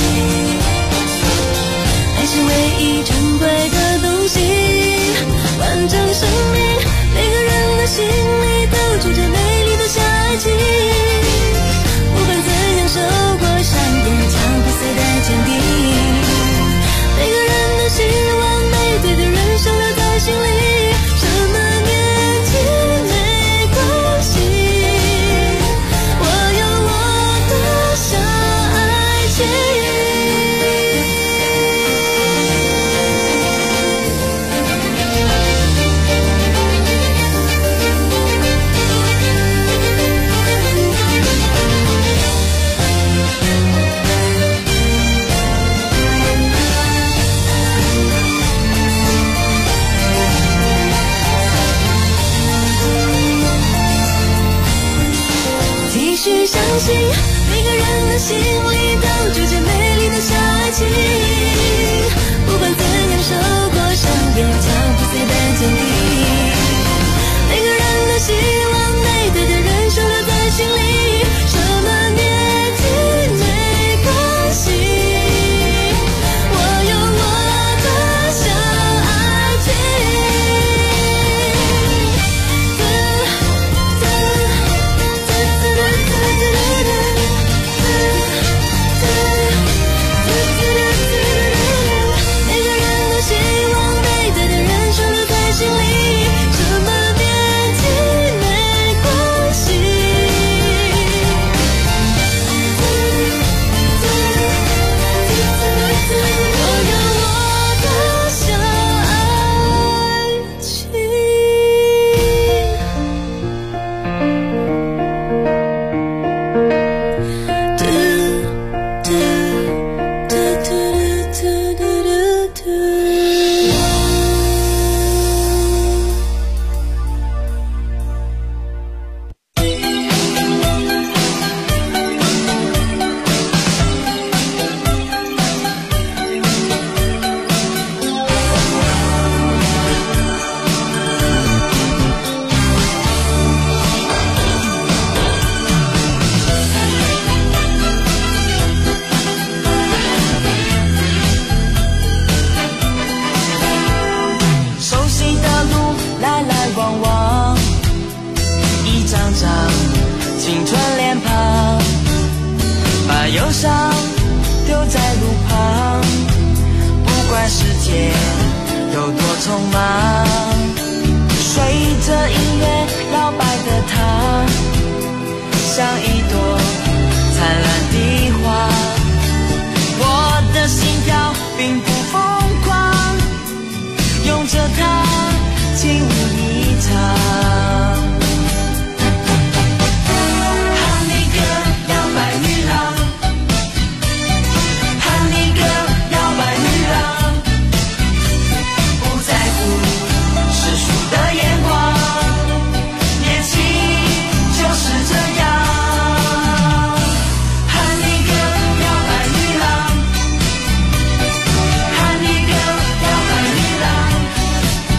爱是唯一珍贵的东西，完整生命，每个人的心里都住着美丽的下一集。不管怎样受过伤，也将不碎的坚定。每个人的希望，每对的人生留在心里，什么年纪没关系，我有我的小爱情。继续相信，每个人的心里都住着美丽的小爱情。不管怎样受过伤，也将不碎的坚定。每个人的希望，每对的人生留在心里，什么年纪没关系，我有我的小爱情。每个人的希望，每对的人生留在心里，什么年纪没关系，我有我的小爱情。 熟悉的路来来往往，一张张青春脸庞，把忧伤丢在路旁，不管世界有多匆忙，随着音乐摇摆的她，像一朵灿烂的花，我的心跳并不疯狂，用着它轻舞一场。Honey girl， 摇摆女郎 ，Honey girl， 摇摆女郎，不在乎世俗的眼光，年轻就是这样。Honey girl， 摇摆女郎 ，Honey girl， 摇摆女郎。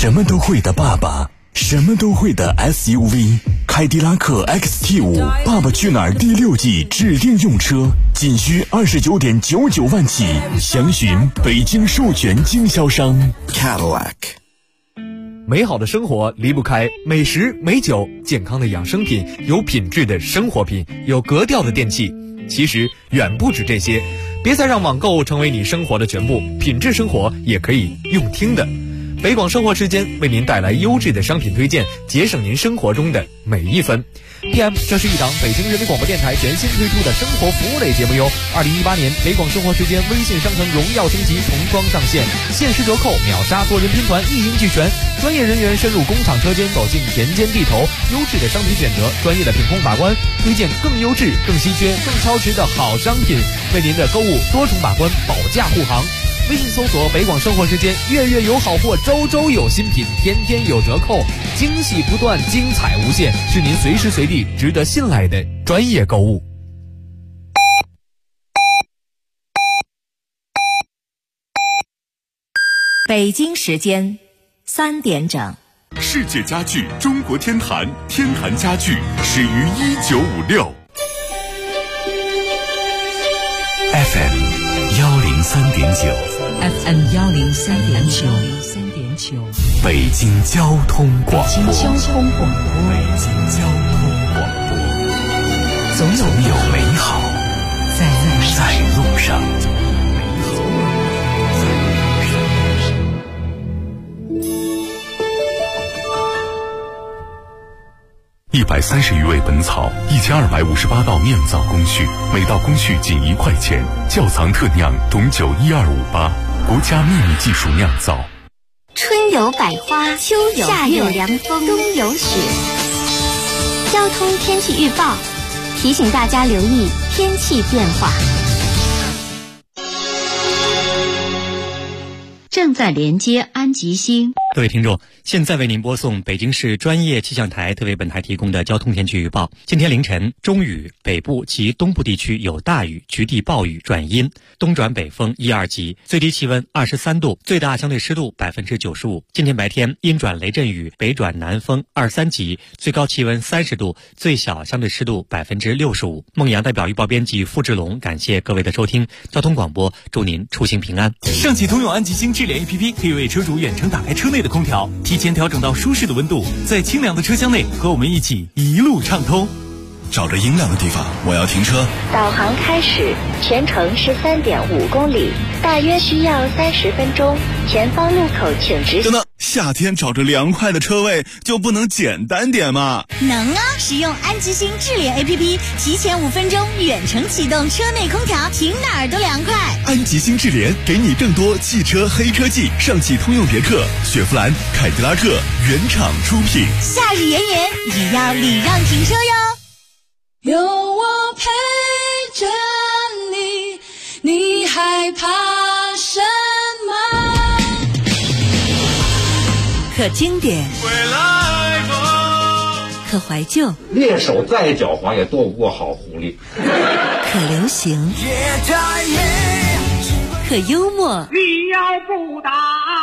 什么都会的爸爸，什么都会的 SUV， 凯迪拉克 XT5 爸爸去哪儿第6季指定用车，仅需29.99万起，详询北京授权经销商 Cadillac。 美好的生活离不开美食、美酒、健康的养生品、有品质的生活品、有格调的电器。其实远不止这些，别再让网购成为你生活的全部，品质生活也可以用听的。北广生活时间为您带来优质的商品推荐，节省您生活中的每一分。PM， 这是一档北京人民广播电台全新推出的生活服务类节目哟。2018年北广生活时间微信商城荣耀升级，重装上线，限时折扣，秒杀多人拼团，一应俱全。专业人员深入工厂车间，走进田间地头，优质的商品选择，专业的品控把关，推荐更优质、更稀缺、更超值的好商品，为您的购物多重把关，保驾护航。微信搜索北广生活时间，月月有好货，周周有新品，天天有折扣，惊喜不断，精彩无限，是您随时随地值得信赖的专业购物。 北京时间3点整。 世界家具中国天坛，天坛家具始于1956。FM 103.9，FM 103.9， 北京交通广播， 北京交通广播，总有美好在路上。 130余味本草，1258道酿造工序，每道工序仅1块钱。窖藏特酿董酒12588，国家秘密技术酿造。 春有百花，秋有夏有凉风，冬有雪。交通天气预报提醒大家留意天气变化。 正在连接安吉星。 各位听众，现在为您播送北京市专业气象台特为本台提供的交通天气预报。今天凌晨，中雨，北部及东部地区有大雨，局地暴雨转阴，东转北风1、2级，最低气温23度，最大相对湿度95%。今天白天阴转雷阵雨，北转南风2、3级，最高气温30度，最小相对湿度65%。孟阳代表预报编辑付志龙感谢各位的收听，交通广播祝您出行平安。 上汽通用安吉星智联 APP 可以为车主远程打开车内的空调，提前调整到舒适的温度，在清凉的车厢内和我们一起一路畅通。 找着阴凉的地方，我要停车。 导航开始，全程13.5公里，大约需要30分钟。前方路口请直行。 等等，夏天找着凉快的车位就不能简单点吗？ 能啊！使用安吉星智联 APP， 提前5分钟远程启动车内空调，停哪儿都凉快。 安吉星智联给你更多汽车黑科技，上汽通用别克、雪佛兰、凯迪拉克原厂出品。 夏日炎炎，也要礼让停车哟。 有我陪着你，你害怕什么？ 可经典，可怀旧， 猎手再狡猾也躲不过好狐狸。 可流行，可幽默。 你要不打，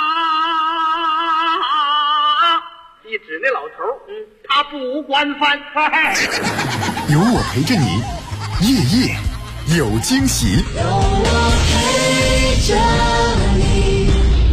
你指那老头，他不惯犯。 有我陪着你，夜夜有惊喜。 有我陪着你。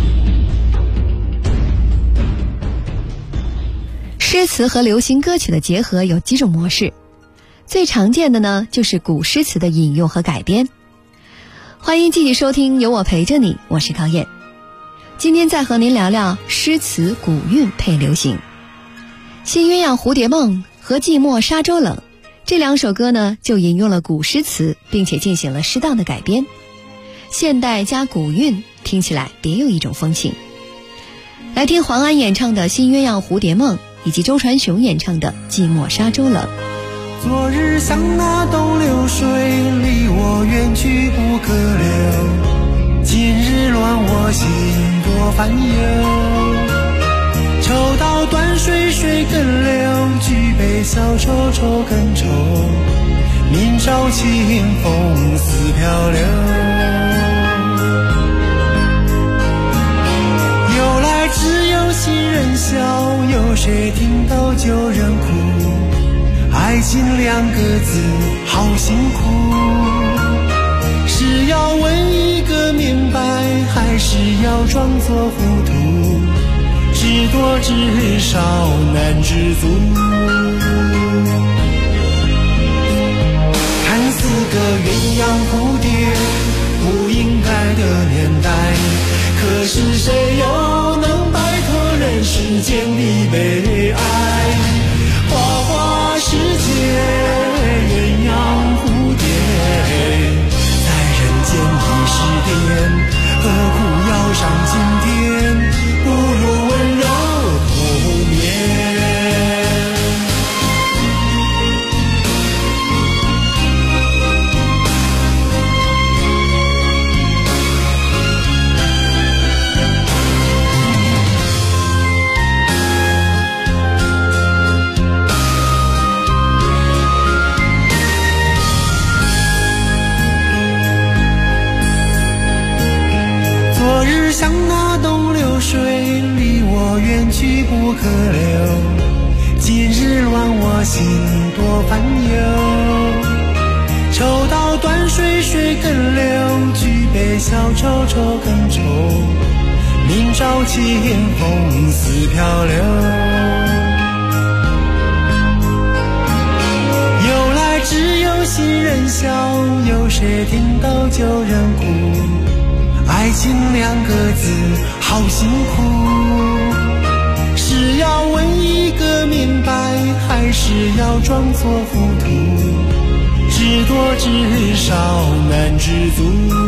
诗词和流行歌曲的结合有几种模式，最常见的呢就是古诗词的引用和改编。欢迎继续收听有我陪着你，我是高燕。今天再和您聊聊诗词古韵配流行。新鸳鸯蝴蝶梦和寂寞沙洲冷这2首歌呢，就引用了古诗词，并且进行了适当的改编，现代加古韵，听起来别有一种风情。来听黄安演唱的《新鸳鸯蝴蝶梦》，以及周传雄演唱的《寂寞沙洲冷》。 昨日像那东流水，离我远去不可留。今日乱我心多烦忧。抽刀断水水更流，举杯消愁愁更愁。明朝清风似飘流。由来只有新人谁听到旧人哭？爱情两个字好辛苦，是要问一个明白，还是要装作糊涂？知多知少难知足，看似个鸳鸯蝴蝶不应该的年代，可是谁又能摆脱人世间的悲哀？花花世界鸳鸯蝴蝶，在人间已是癫，何苦要上青天？不如温柔同眠。昨日像那东流水，离我远去不可留，今日乱我心多烦忧。抽刀断水水更流，举杯消愁愁更愁，明朝清风似飘流。由来只有新人笑，有谁听到旧人哭？爱情两个字好辛苦，是要问一个明白，还是要装作糊涂？知多知少难知足，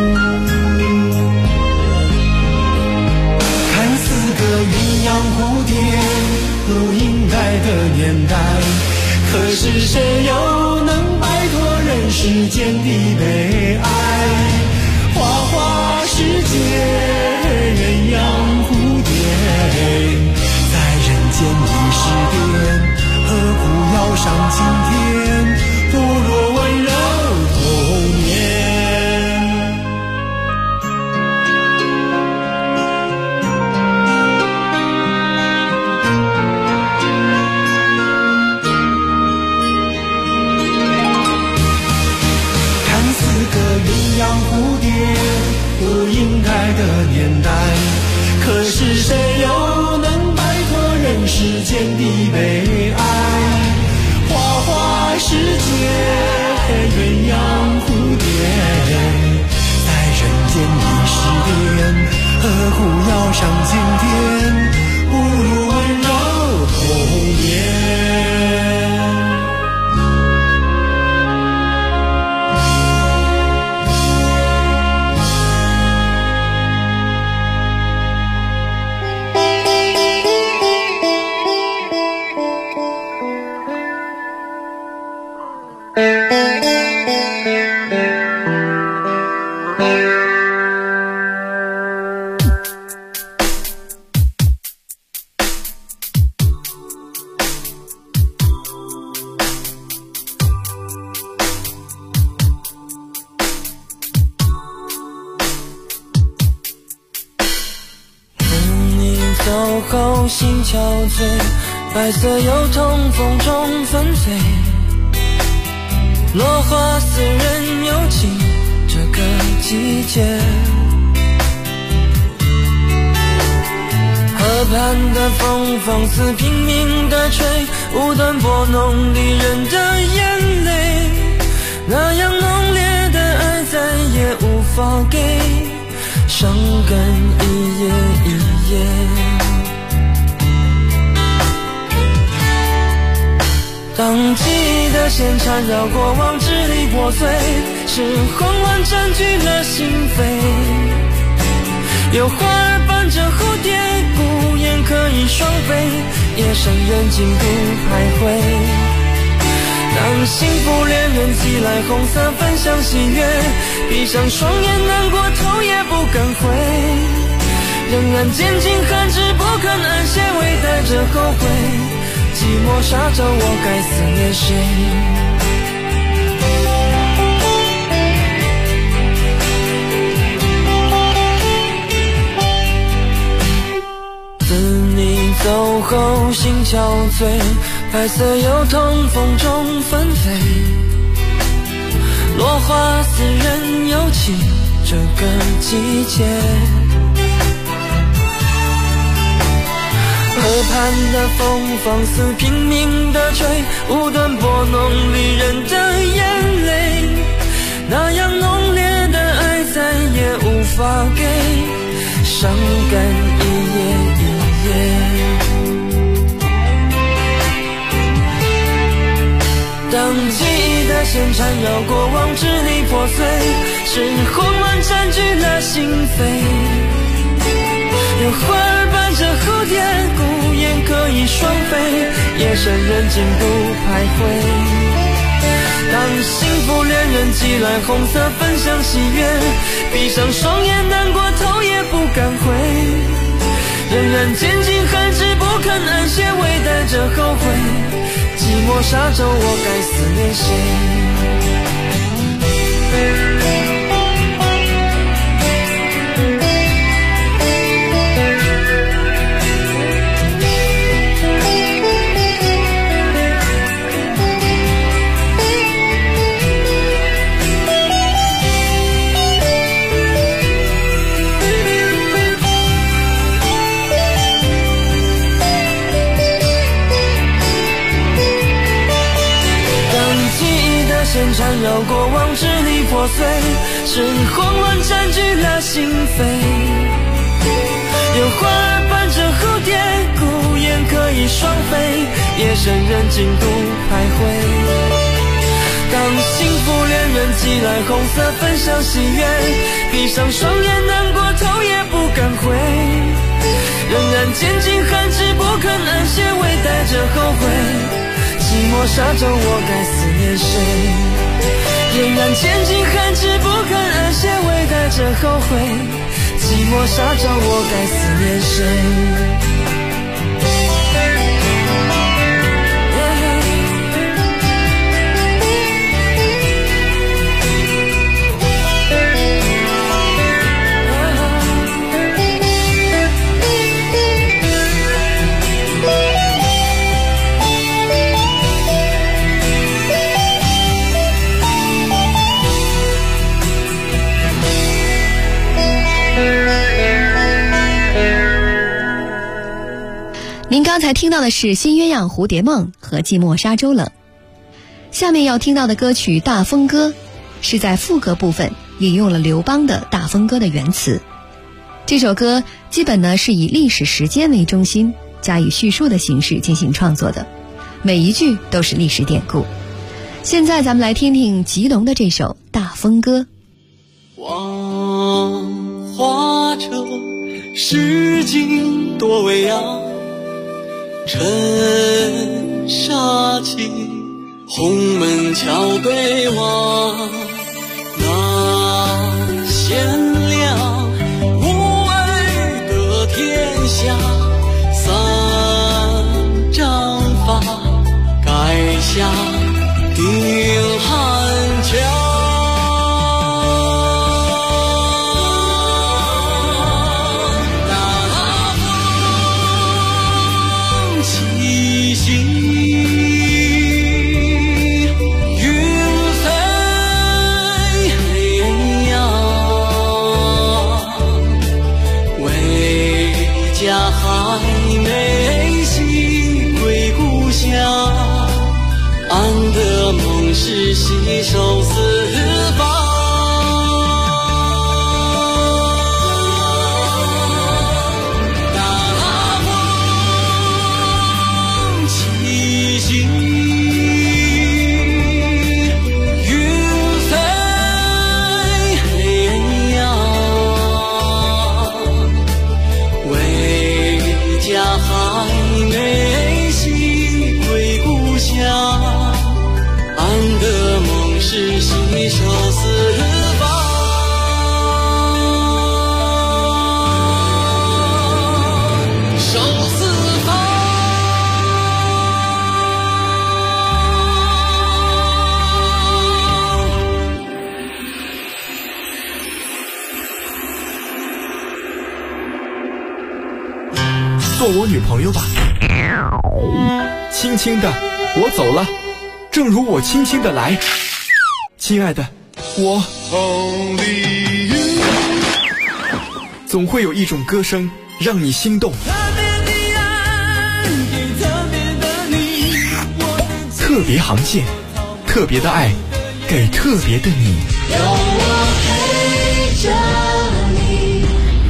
看似个鸳鸯蝴蝶不应该的年代，可是谁又能摆脱人世间的悲哀？花花世界鸳鸯蝴蝶，在人间已是癫，何苦要上青天？不如温柔同眠。看似个鸳鸯蝴蝶不应该的年代，可是谁又能摆脱人世间的悲哀？花花世界鸳鸯蝴蝶，在人间已是癫，何苦要上青天？不如温柔同眠。 心憔悴，白色油桐风中纷飞，落花似人有情这个季节。河畔的风放肆拼命地吹，无端拨弄离人的眼泪，那样浓烈的爱再也无法给，伤感一页一页。当记忆的线缠绕过往支离破碎，是混乱占据了心扉，有花儿伴着蝴蝶，孤雁可以双飞，夜深人静独徘徊。当幸福恋人寄来红色分享喜悦，闭上双眼难过头也不敢回，仍然坚尽寒枝不肯安歇，微带着后悔，寂寞沙着我该思念谁？自你走后心憔悴，白色油桐风中纷飞，落花似人有情这个季节。河畔的风放肆拼命地吹，无端拨弄离人的眼泪，那样浓烈的爱再也无法给，伤感一夜一夜。当记忆的线缠绕过往支离破碎，是慌乱占据了心扉，有花儿伴着蝴蝶，孤雁可以双飞，夜深人静不徘徊。当幸福恋人寄来红色分享喜悦，闭上双眼难过头也不敢回，仍然坚尽寒枝不肯安歇，微带着后悔，寂寞沙洲我该思念谁。线缠绕过往支离破碎，是慌乱占据了心扉，有花儿伴着蝴蝶，孤雁可以双飞，夜深人静独徘徊。当幸福恋人寄来红色分享喜悦，闭上双眼难过头也不敢回，仍然坚尽寒枝不肯安歇，微带着后悔，寂寞沙洲我该思念谁？仍然坚尽寒枝不肯安歇，微带着后悔，寂寞沙洲我该思念谁？ 您刚才听到的是新鸳鸯蝴蝶梦和寂寞沙洲冷。下面要听到的歌曲《大风歌》是在副歌部分引用了刘邦的《大风歌》的原词。这首歌基本呢是以历史时间为中心，加以叙述的形式进行创作的，每一句都是历史典故。现在咱们来听听吉隆的这首《大风歌》。 望花车，诗经多微扬，尘沙起，红门桥对望，那贤良无畏的天下，三丈发盖下定汉桥。是携手四方，大风起行，云飞黑扬，为家还没西归故乡。俺的梦是携手四方，守四方。 做我女朋友吧。 轻轻的，我走了，正如我轻轻的来。亲爱的，我总会有一种歌声让你心动。特别航线，特别的爱，给特别的你。有我陪着你。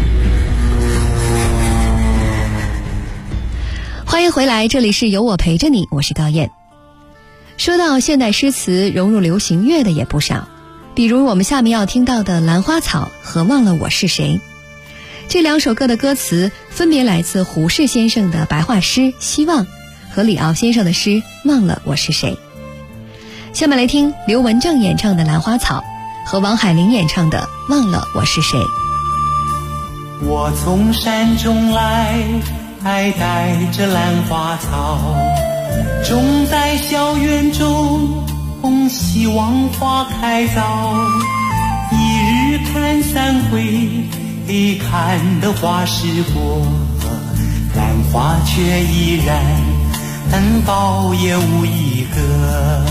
欢迎回来，这里是有我陪着你，我是高燕。说到现代诗词融入流行乐的也不少，比如我们下面要听到的《兰花草》和《忘了我是谁》。这两首歌的歌词分别来自胡适先生的白话诗《希望》和李敖先生的诗《忘了我是谁》。下面来听刘文正演唱的《兰花草》和王海玲演唱的《忘了我是谁》。 我从山中来，带着兰花草，种在校园中，希望花开早。一日看三回，看得花时过，兰花却依然苞也无一个。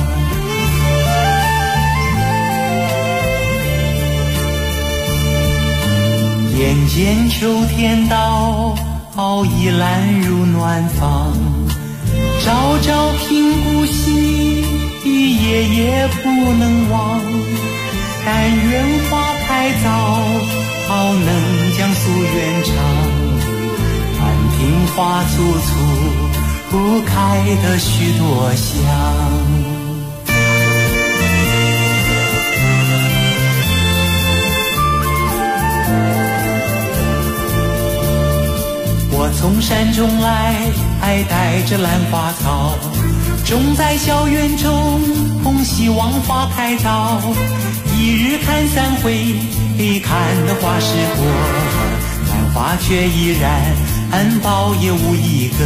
眼见秋天到，已懒入暖房，朝朝频顾惜，夜夜不能忘。但愿花开早，能将夙愿偿。满庭花簇簇，开得许多香。我从山中来，带着兰花草，种在校园中，希望花开早。一日看三回，看得花时过，兰花却依然苞也无一个。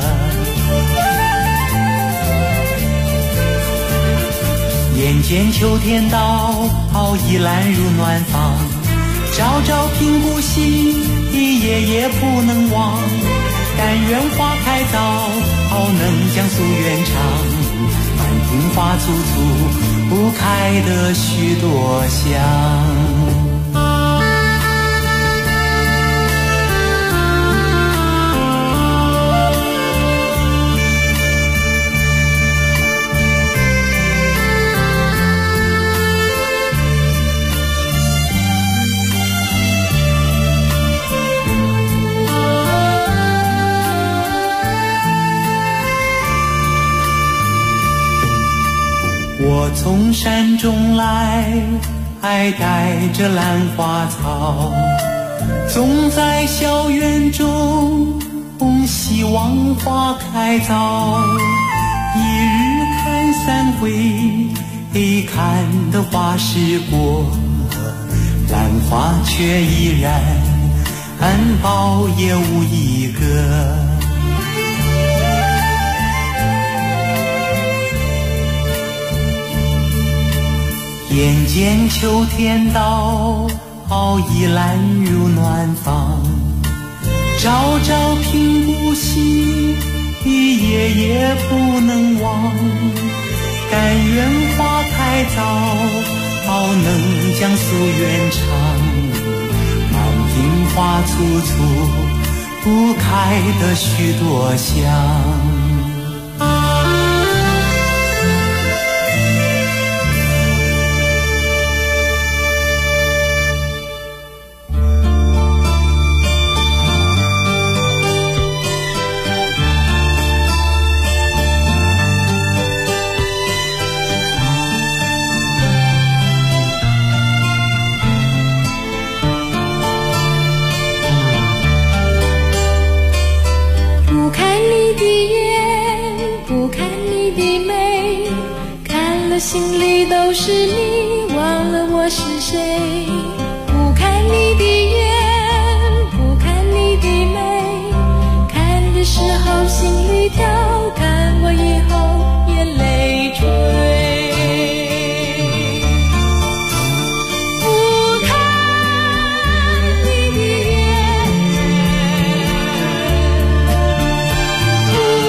眼见秋天到，已懒入暖房，朝朝频顾惜，夜夜不能忘。但愿花开早，能将夙愿偿。满庭花簇簇，开得许多香。我从山中来，带着兰花草，种在校园中，希望花开早。一日看三回，看得花时过，兰花却依然苞也无一个。眼见秋天到，已懒入暖房，朝朝频顾惜，夜夜不能忘。但愿花开早，能将夙愿偿。满庭花簇簇，开得许多香。 心里都是你，忘了我是谁。不看你的眼，不看你的眉，看的时候心里跳，看我以后眼泪垂。不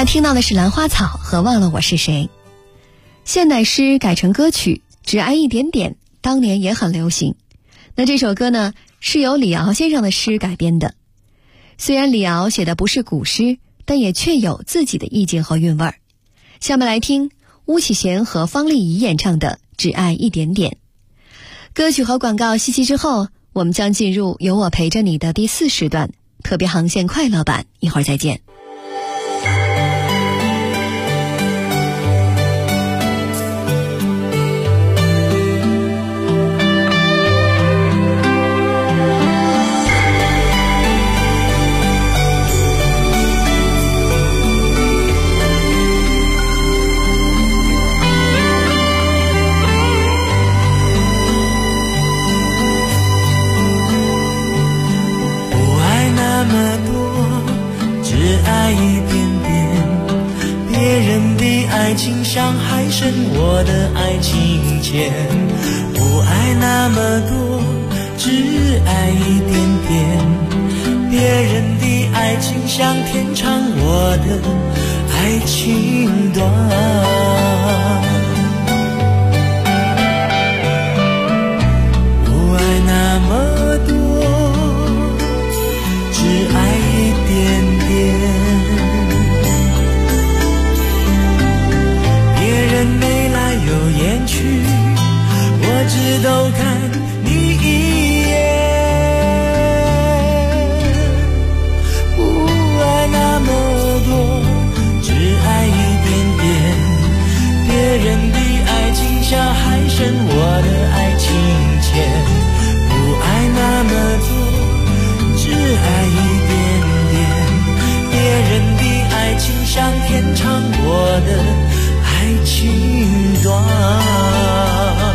才听到的是兰花草和忘了我是谁。现代诗改成歌曲，只爱一点点，当年也很流行。那这首歌呢，是由李敖先生的诗改编的。虽然李敖写的不是古诗，但也确有自己的意境和韵味儿。下面来听巫启贤和方丽仪演唱的《只爱一点点》。歌曲和广告息息之后，我们将进入有我陪着你的第4时段，特别航线快乐版，一会儿再见。 爱情伤害胜我的爱情钱，不爱那么多，只爱一点点。别人的爱情像天长，我的爱情短。不爱那么多，只爱一点点。眉来又眼去，我只都看你一眼。不爱那么多，只爱一点点。别人的爱情像海深，我的爱情浅。不爱那么多，只爱一点点。别人的爱情像天长，我的爱情短。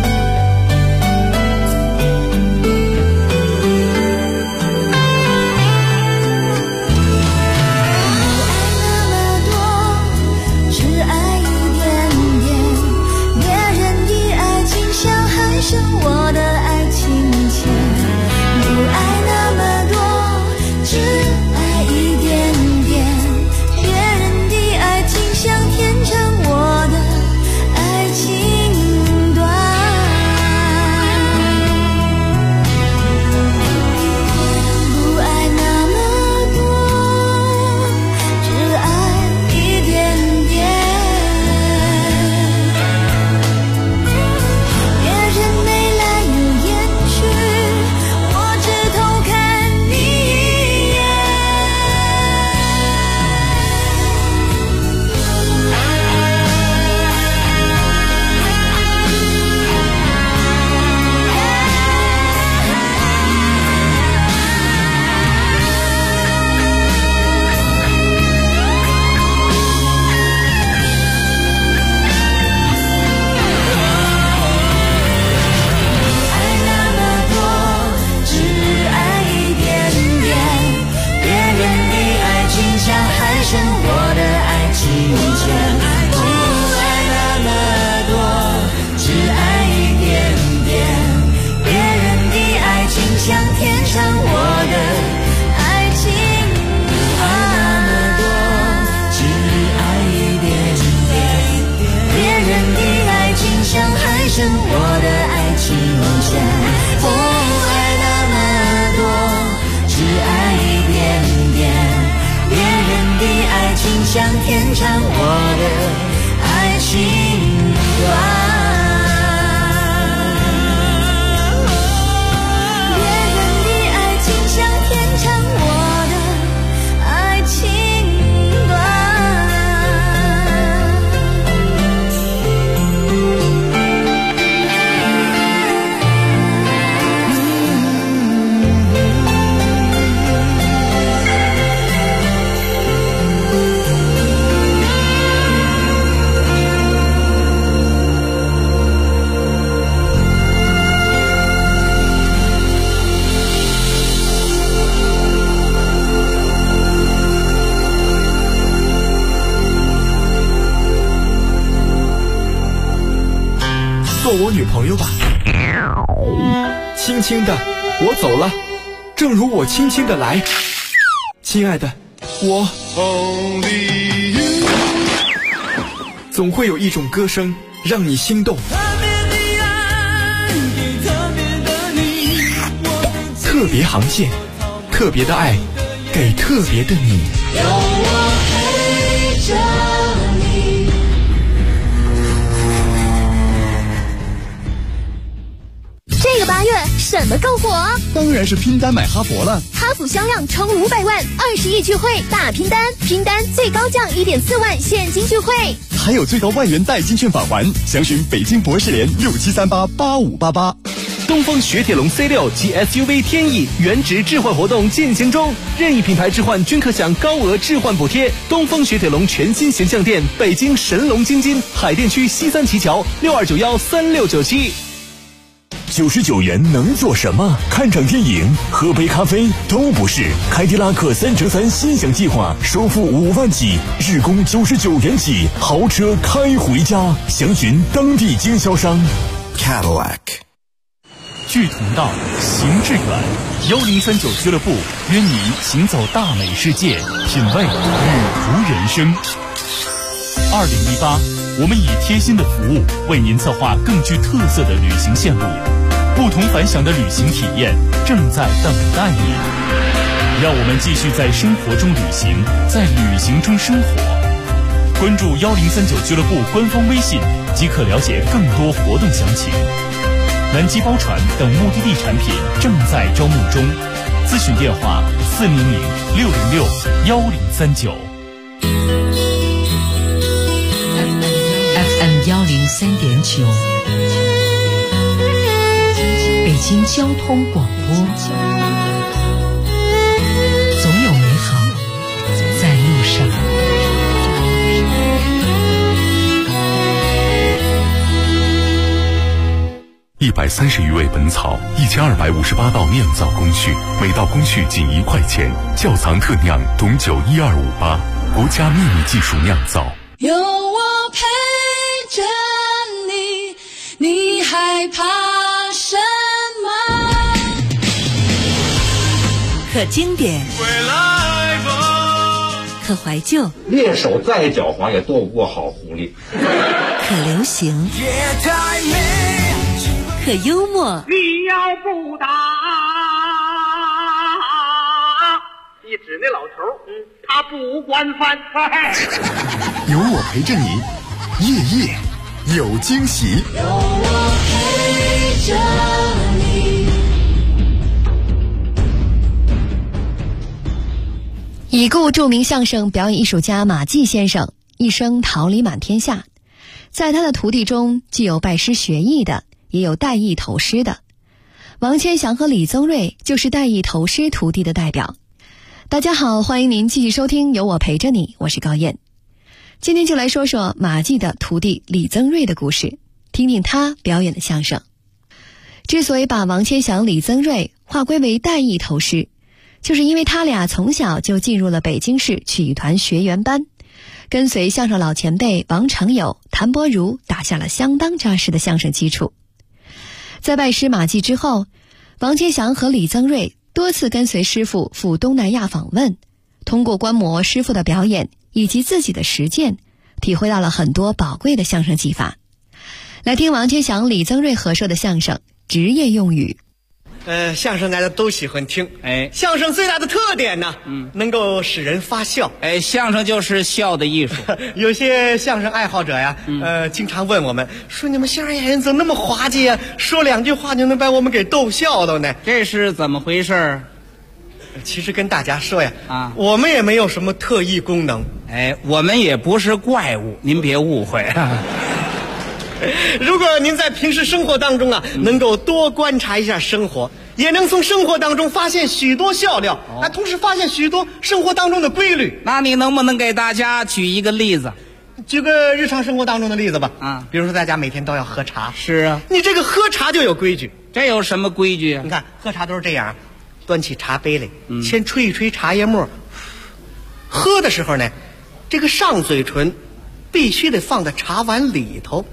像天长，我的爱情短。别人的爱情像天长，我的爱情短。 做我女朋友吧，轻轻的我走了，正如我轻轻的来。亲爱的， 我总会有一种歌声让你心动，特别航线，特别的爱，给特别的你。 有我陪着你。 这个8月什么够火？ 当然是拼单买哈佛了。 哈弗销量冲500万，20亿聚会大拼单，拼单最高降1.4万现金聚会， 还有最高1万元代金券返还。详询北京博士联67388588。 东风雪铁龙 C6 及 SUV 天翼原值置换活动进行中，任意品牌置换均可享高额置换补贴。东风雪铁龙全新形象店，北京神龙京津海淀区西三旗桥62913697。 99元能做什么？看场电影、喝杯咖啡都不是。凯迪拉克3乘3心享计划，首付5万起，日供99元起，豪车开回家。详询当地经销商。Cadillac。 志同道，行致远。1039俱乐部约你行走大美世界，品味旅途人生。2018，我们以贴心的服务为您策划更具特色的旅行线路，不同凡响的旅行体验正在等待你。让我们继续在生活中旅行，在旅行中生活。关注1039俱乐部官方微信，即可了解更多活动详情。南极包船等目的地产品正在招募中，咨询电话400-606-1039。 FM 103.9，北京交通广播，总有美好在路上。 130余味本草，1258道酿造工序，每道工序仅1块钱。窖藏特酿董酒12588，国家秘密技术酿造。 有我陪着你，你害怕什么？ 可经典，可怀旧， 猎手再狡猾也躲不过好狐狸。 可流行，可幽默。 你要不打，一指那老头，他不惯犯。 有我陪着你，夜夜有惊喜。 有我陪着你。 已故著名相声表演艺术家马季先生一生桃李满天下，在他的徒弟中，既有拜师学艺的，也有带艺投师的。王千祥和李增瑞就是带艺投师徒弟的代表。大家好，欢迎您继续收听有我陪着你，我是高燕。今天就来说说马季的徒弟李增瑞的故事，听听他表演的相声。之所以把王千祥、李增瑞划归为带艺投师，就是因为他俩从小就进入了北京市曲艺团学员班，跟随相声老前辈王长友、谭伯如打下了相当扎实的相声基础。在拜师马季之后，王千祥和李增瑞多次跟随师傅赴东南亚访问，通过观摩师傅的表演以及自己的实践，体会到了很多宝贵的相声技法。来听王千祥、李增瑞合说的相声《职业用语》。 相声大家都喜欢听，相声最大的特点呢，能够使人发笑， 相声就是笑的艺术。 有些相声爱好者呀，经常问我们说，你们相声演员怎么那么滑稽呀？说2句话就能把我们给逗笑了呢？ 这是怎么回事？ 其实跟大家说呀，我们也没有什么特异功能， 我们也不是怪物，您别误会。 如果您在平时生活当中啊，能够多观察一下生活，也能从生活当中发现许多笑料，同时发现许多生活当中的规律。 那你能不能给大家举一个例子？ 举个日常生活当中的例子吧。比如说大家每天都要喝茶。 是啊， 你这个喝茶就有规矩。 这有什么规矩啊？ 你看喝茶都是这样，端起茶杯来，先吹一吹茶叶沫。喝的时候呢，这个上嘴唇必须得放在茶碗里头，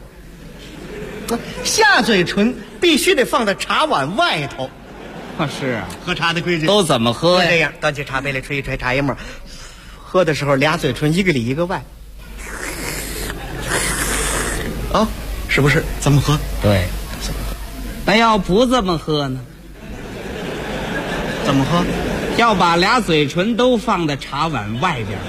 下嘴唇必须得放在茶碗外头。 是啊， 喝茶的规矩都怎么喝呀？ 这样，端起茶杯来吹一吹茶叶沫， 喝的时候俩嘴唇一个里一个外。啊，是不是？怎么喝？ 对。那要不这么喝呢？ 怎么喝？ 要把俩嘴唇都放在茶碗外边。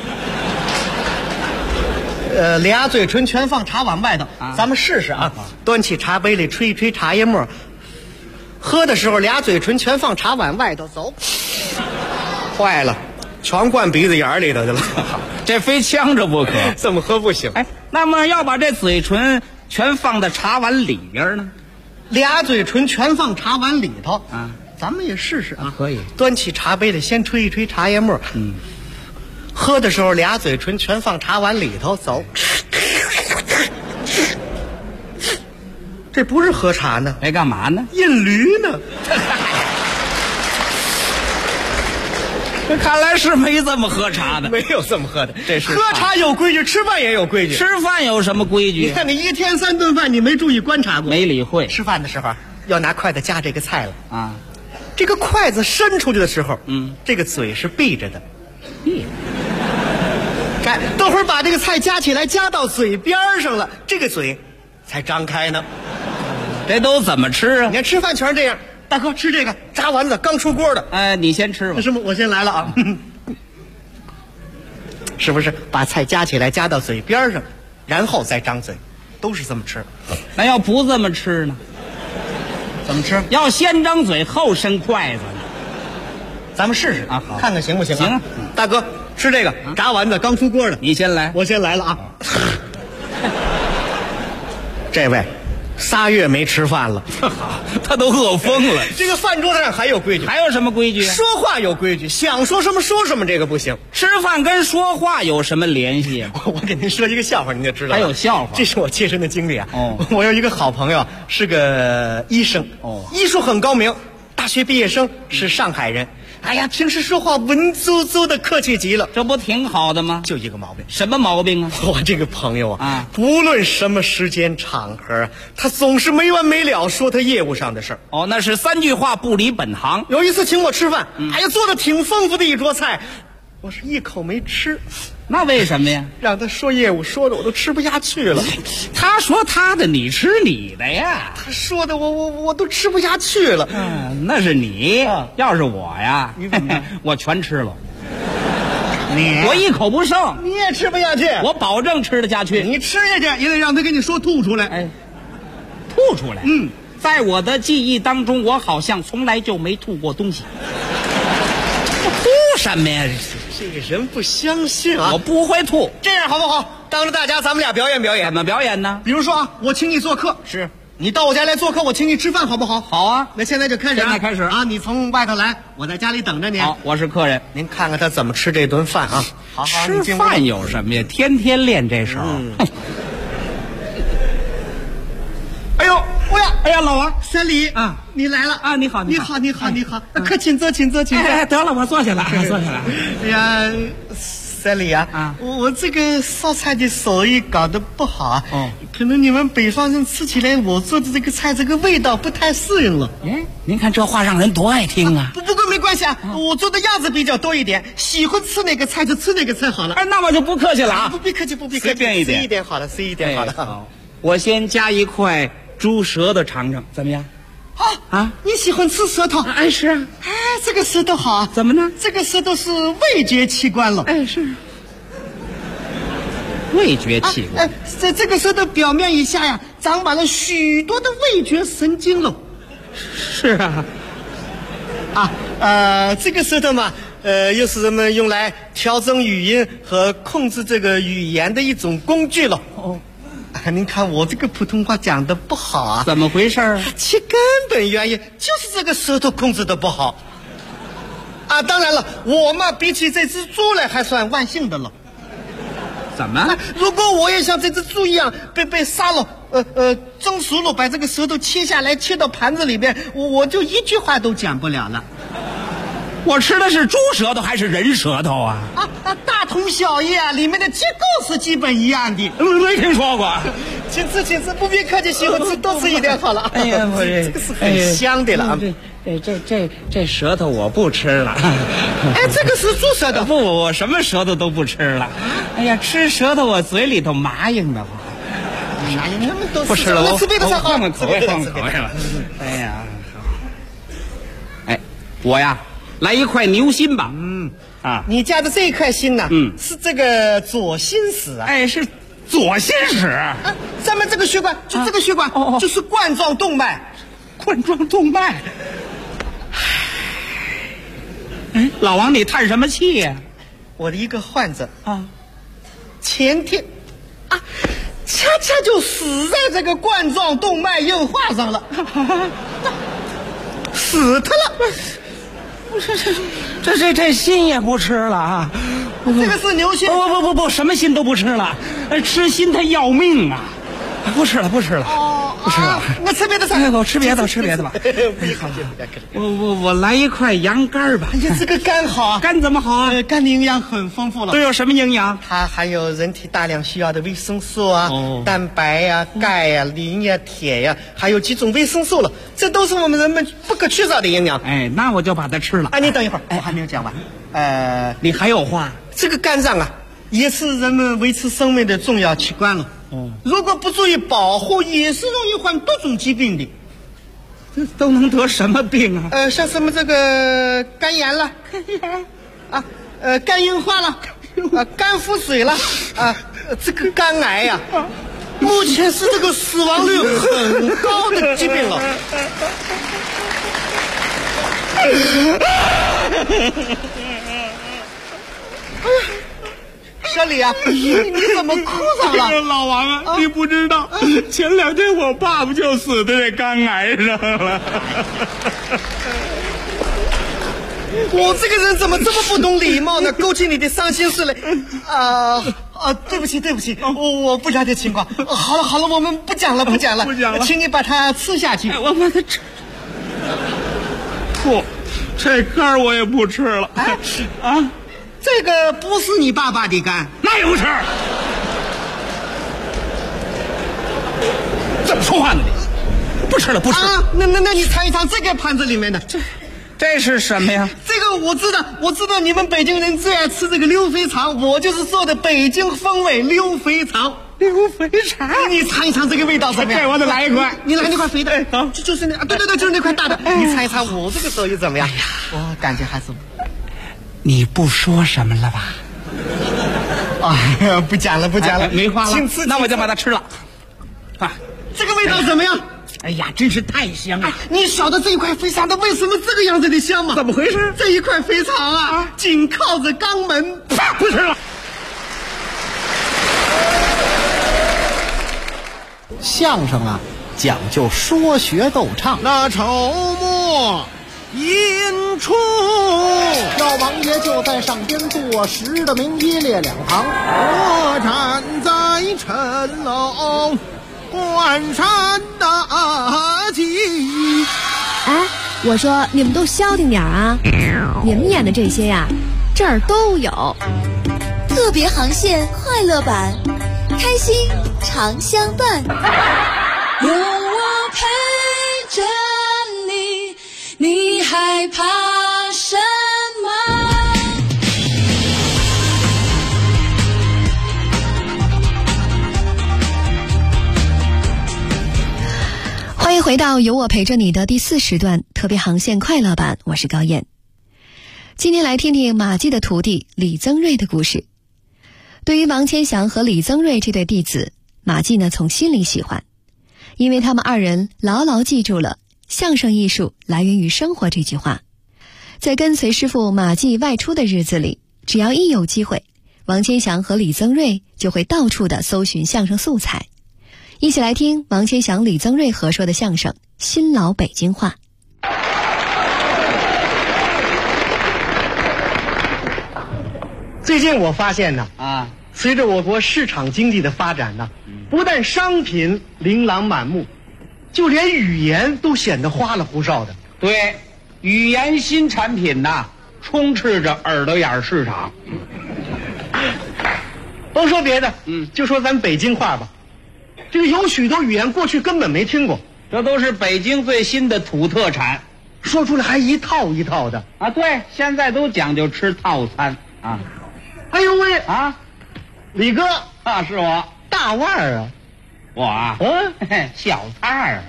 俩嘴唇全放茶碗外头，咱们试试啊！端起茶杯里吹一吹茶叶沫，喝的时候俩嘴唇全放茶碗外头，走。坏了，全灌鼻子眼里头去了。 这非呛着不可。 这么喝不行。 哎，那么要把这嘴唇全放在茶碗里边呢？ 俩嘴唇全放茶碗里头啊！咱们也试试啊！ 可以。 端起茶杯里先吹一吹茶叶沫，喝的时候俩嘴唇全放茶碗里头，走。这不是喝茶呢， 干嘛呢？ 印驴呢。 这看来是没这么喝茶的， 没有这么喝的。 这是喝茶有规矩，吃饭也有规矩。 吃饭有什么规矩？ 你看你一天3顿饭，你没注意观察过？ 没理会。 吃饭的时候要拿筷子夹这个菜了啊，这个筷子伸出去的时候，这个嘴是闭着的。看，等会儿把这个菜夹起来，夹到嘴边上了，这个嘴才张开呢。 这都怎么吃啊？ 你看吃饭全是这样。大哥，吃这个炸丸子刚出锅的。 哎，你先吃吧。 师傅，我先来了啊。是不是把菜夹起来夹到嘴边上，然后再张嘴，都是这么吃。 那要不这么吃呢？ 怎么吃？ 要先张嘴后伸筷子呢。 咱们试试啊，好， 看看行不行啊？ 行。 大哥，吃这个炸丸子刚出锅的， 你先来。 我先来了啊。这位3月没吃饭了， 他都饿疯了。 这个饭桌子上还有规矩， 还有什么规矩？ 说话有规矩，想说什么说什么，这个不行。 吃饭跟说话有什么联系？ 我给您说一个笑话，您就知道了。 还有笑话？ 这是我切身的经历啊。 哦， 我有一个好朋友是个医生，医术很高明，大学毕业生，是上海人。哎呀，平时说话文绉绉的，客气极了。 这不挺好的吗？ 就一个毛病。 什么毛病啊？ 我这个朋友啊，不论什么时间场合，他总是没完没了说他业务上的事儿。 哦，那是3句话不离本行。 有一次请我吃饭，哎呀，做的挺丰富的一桌菜，我是一口没吃。 那为什么呀？ 让他说业务，说的我都吃不下去了。 他说他的，你吃你的呀。 他说的我都吃不下去了。 那是你，要是我呀，我全吃了。我一口不剩， 你也吃不下去。 我保证吃得下去。 你吃下去也得让他给你说吐出来。 哎，吐出来。在我的记忆当中，我好像从来就没吐过东西。吐什么呀？ 这个人不相信啊！ 我不会吐。 这样好不好？当着大家，咱们俩表演表演。 怎么表演呢？ 比如说啊，我请你做客， 是你到我家来做客，我请你吃饭，好不好？ 好啊。 那现在就开始。 现在开始啊！你从外头来，我在家里等着你。 好，我是客人。 您看看他怎么吃这顿饭啊！好， 吃饭有什么呀？天天练这手。 哎呦， 哎呀，老王， 三里啊，你来了啊！你好， 你好，你好，你好，可请坐，请坐，请坐。 哎，得了，我坐下来，坐下来。 哎呀，三里啊，我这个烧菜的手艺搞得不好啊，可能你们北方人吃起来我做的这个菜这个味道不太适应了。 您看这话让人多爱听啊！ 不过没关系啊，我做的样子比较多一点，喜欢吃哪个菜就吃哪个菜好了。 那我就不客气了啊！ 不必客气，不必客气， 随便一点， 随意点好了，随意点好了。 好，我先加一块猪舌头尝尝，怎么样？ 啊，你喜欢吃舌头？ 哎，是啊。 哎，这个舌头好啊。 怎么呢？ 这个舌头是味觉器官了。 哎，是。味觉器官。 这个舌头表面以下呀，长满了许多的味觉神经了。 是啊。 这个舌头嘛，又是人们用来调整语音和控制这个语言的一种工具了。您看我这个普通话讲的不好啊？ 怎么回事？ 其根本原因就是这个舌头控制的不好。啊，当然了，我嘛比起这只猪来还算万幸的了。 怎么？ 如果我也像这只猪一样被杀了，蒸熟了，把这个舌头切下来，切到盘子里边，我就一句话都讲不了了。 我吃的是猪舌头还是人舌头啊？ 大同小异啊，里面的结构是基本一样的。 没听说过。 请吃，请吃，不必客气，喜欢吃多吃一点好了。 哎呀，我这个是很香的了啊。 这舌头我不吃了。 哎，这个是猪舌头。 不，我什么舌头都不吃了。哎呀，吃舌头我嘴里头麻硬的慌。 麻硬，他们都不吃了，我换换口味，换换口味了。哎呀，哎，我呀，来一块牛心吧。 你家的这一块心呢？是这个左心室啊。 哎，是左心室。 咱们这个血管，就这个血管，就是冠状动脉。 冠状动脉。哎，老王，你叹什么气呀？ 我的一个患者前天恰恰就死在这个冠状动脉硬化上了，死他了。 这心也不吃了啊！ 这个是牛心。 不，什么心都不吃了，吃心它要命啊！不吃了。不吃了。 那吃别的菜。 我吃别的吧。我来一块羊肝吧。 哎呀，这个肝好啊！ 肝怎么好啊？ 肝的营养很丰富了。 都有什么营养？ 它含有人体大量需要的维生素啊、蛋白呀、钙呀、磷呀、铁呀，还有几种维生素了。这都是我们人们不可缺少的营养。 哎，那我就把它吃了。 你等一会儿，我还没有讲完。 你还有话？ 这个肝脏啊，也是人们维持生命的重要器官了。如果不注意保护，也是容易患多种疾病的。 这都能得什么病啊？ 像什么这个肝炎了，肝硬化了，肝腹水了，这个肝癌呀，目前是这个死亡率很高的疾病了。小李啊，你怎么哭上了？ 老王啊，你不知道，前2天我爸爸就死在这肝癌上了。 我这个人怎么这么不懂礼貌呢？勾起你的伤心事来。对不起，我不了解情况。好了，我们不讲了，请你把它吃下去。 我把它吃。不，这肝我也不吃了。 这个不是你爸爸的肝， 那也不吃。怎么说话呢你？不吃了。 那你尝一尝这个盘子里面的。 这是什么呀？ 这个我知道你们北京人最爱吃这个溜肥肠，我就是做的北京风味溜肥肠。 溜肥肠， 你尝一尝这个味道怎么样？ 我得来一块。 你来那块肥的，就是那，对，就是那块大的。你尝一尝我这个手艺怎么样？我感觉还是。 你不说什么了吧？ 不讲了， 没话了。那我就把它吃了。 这个味道怎么样？ 哎呀，真是太香了！ 你晓得这一块肥肠它为什么这个样子的香吗？ 怎么回事？ 这一块肥肠紧靠着肛门。 不吃了。 相声啊，讲究说学逗唱。 那筹末引出， 老王爷就在上边坐实的名一列两旁， 我站在谶楼观山大吉。 我说你们都消停点啊！你们演的这些呀，这儿都有。 特别航线快乐版，开心常相伴。 有我陪着你，你害怕什么？ 欢迎回到有我陪着你的第4时段特别航线快乐版，我是高燕。今天来听听马季的徒弟李增瑞的故事。对于王千祥和李增瑞这对弟子，马季呢从心里喜欢，因为他们2人牢牢记住了相声艺术来源于生活这句话。在跟随师傅马季外出的日子里，只要一有机会，王千祥和李增瑞就会到处的搜寻相声素材。一起来听王千祥、李增瑞合说的相声《新老北京话》。 最近我发现呢，随着我国市场经济的发展呢，不但商品琳琅满目，就连语言都显得花里胡哨的。 对，语言新产品呐，充斥着耳朵眼市场。 甭说别的，就说咱北京话吧，这个有许多语言过去根本没听过， 这都是北京最新的土特产。 说出来还一套一套的啊。对，现在都讲究吃套餐啊。 哎呦喂啊， 李哥啊，是我大腕儿啊， 我啊，小菜儿，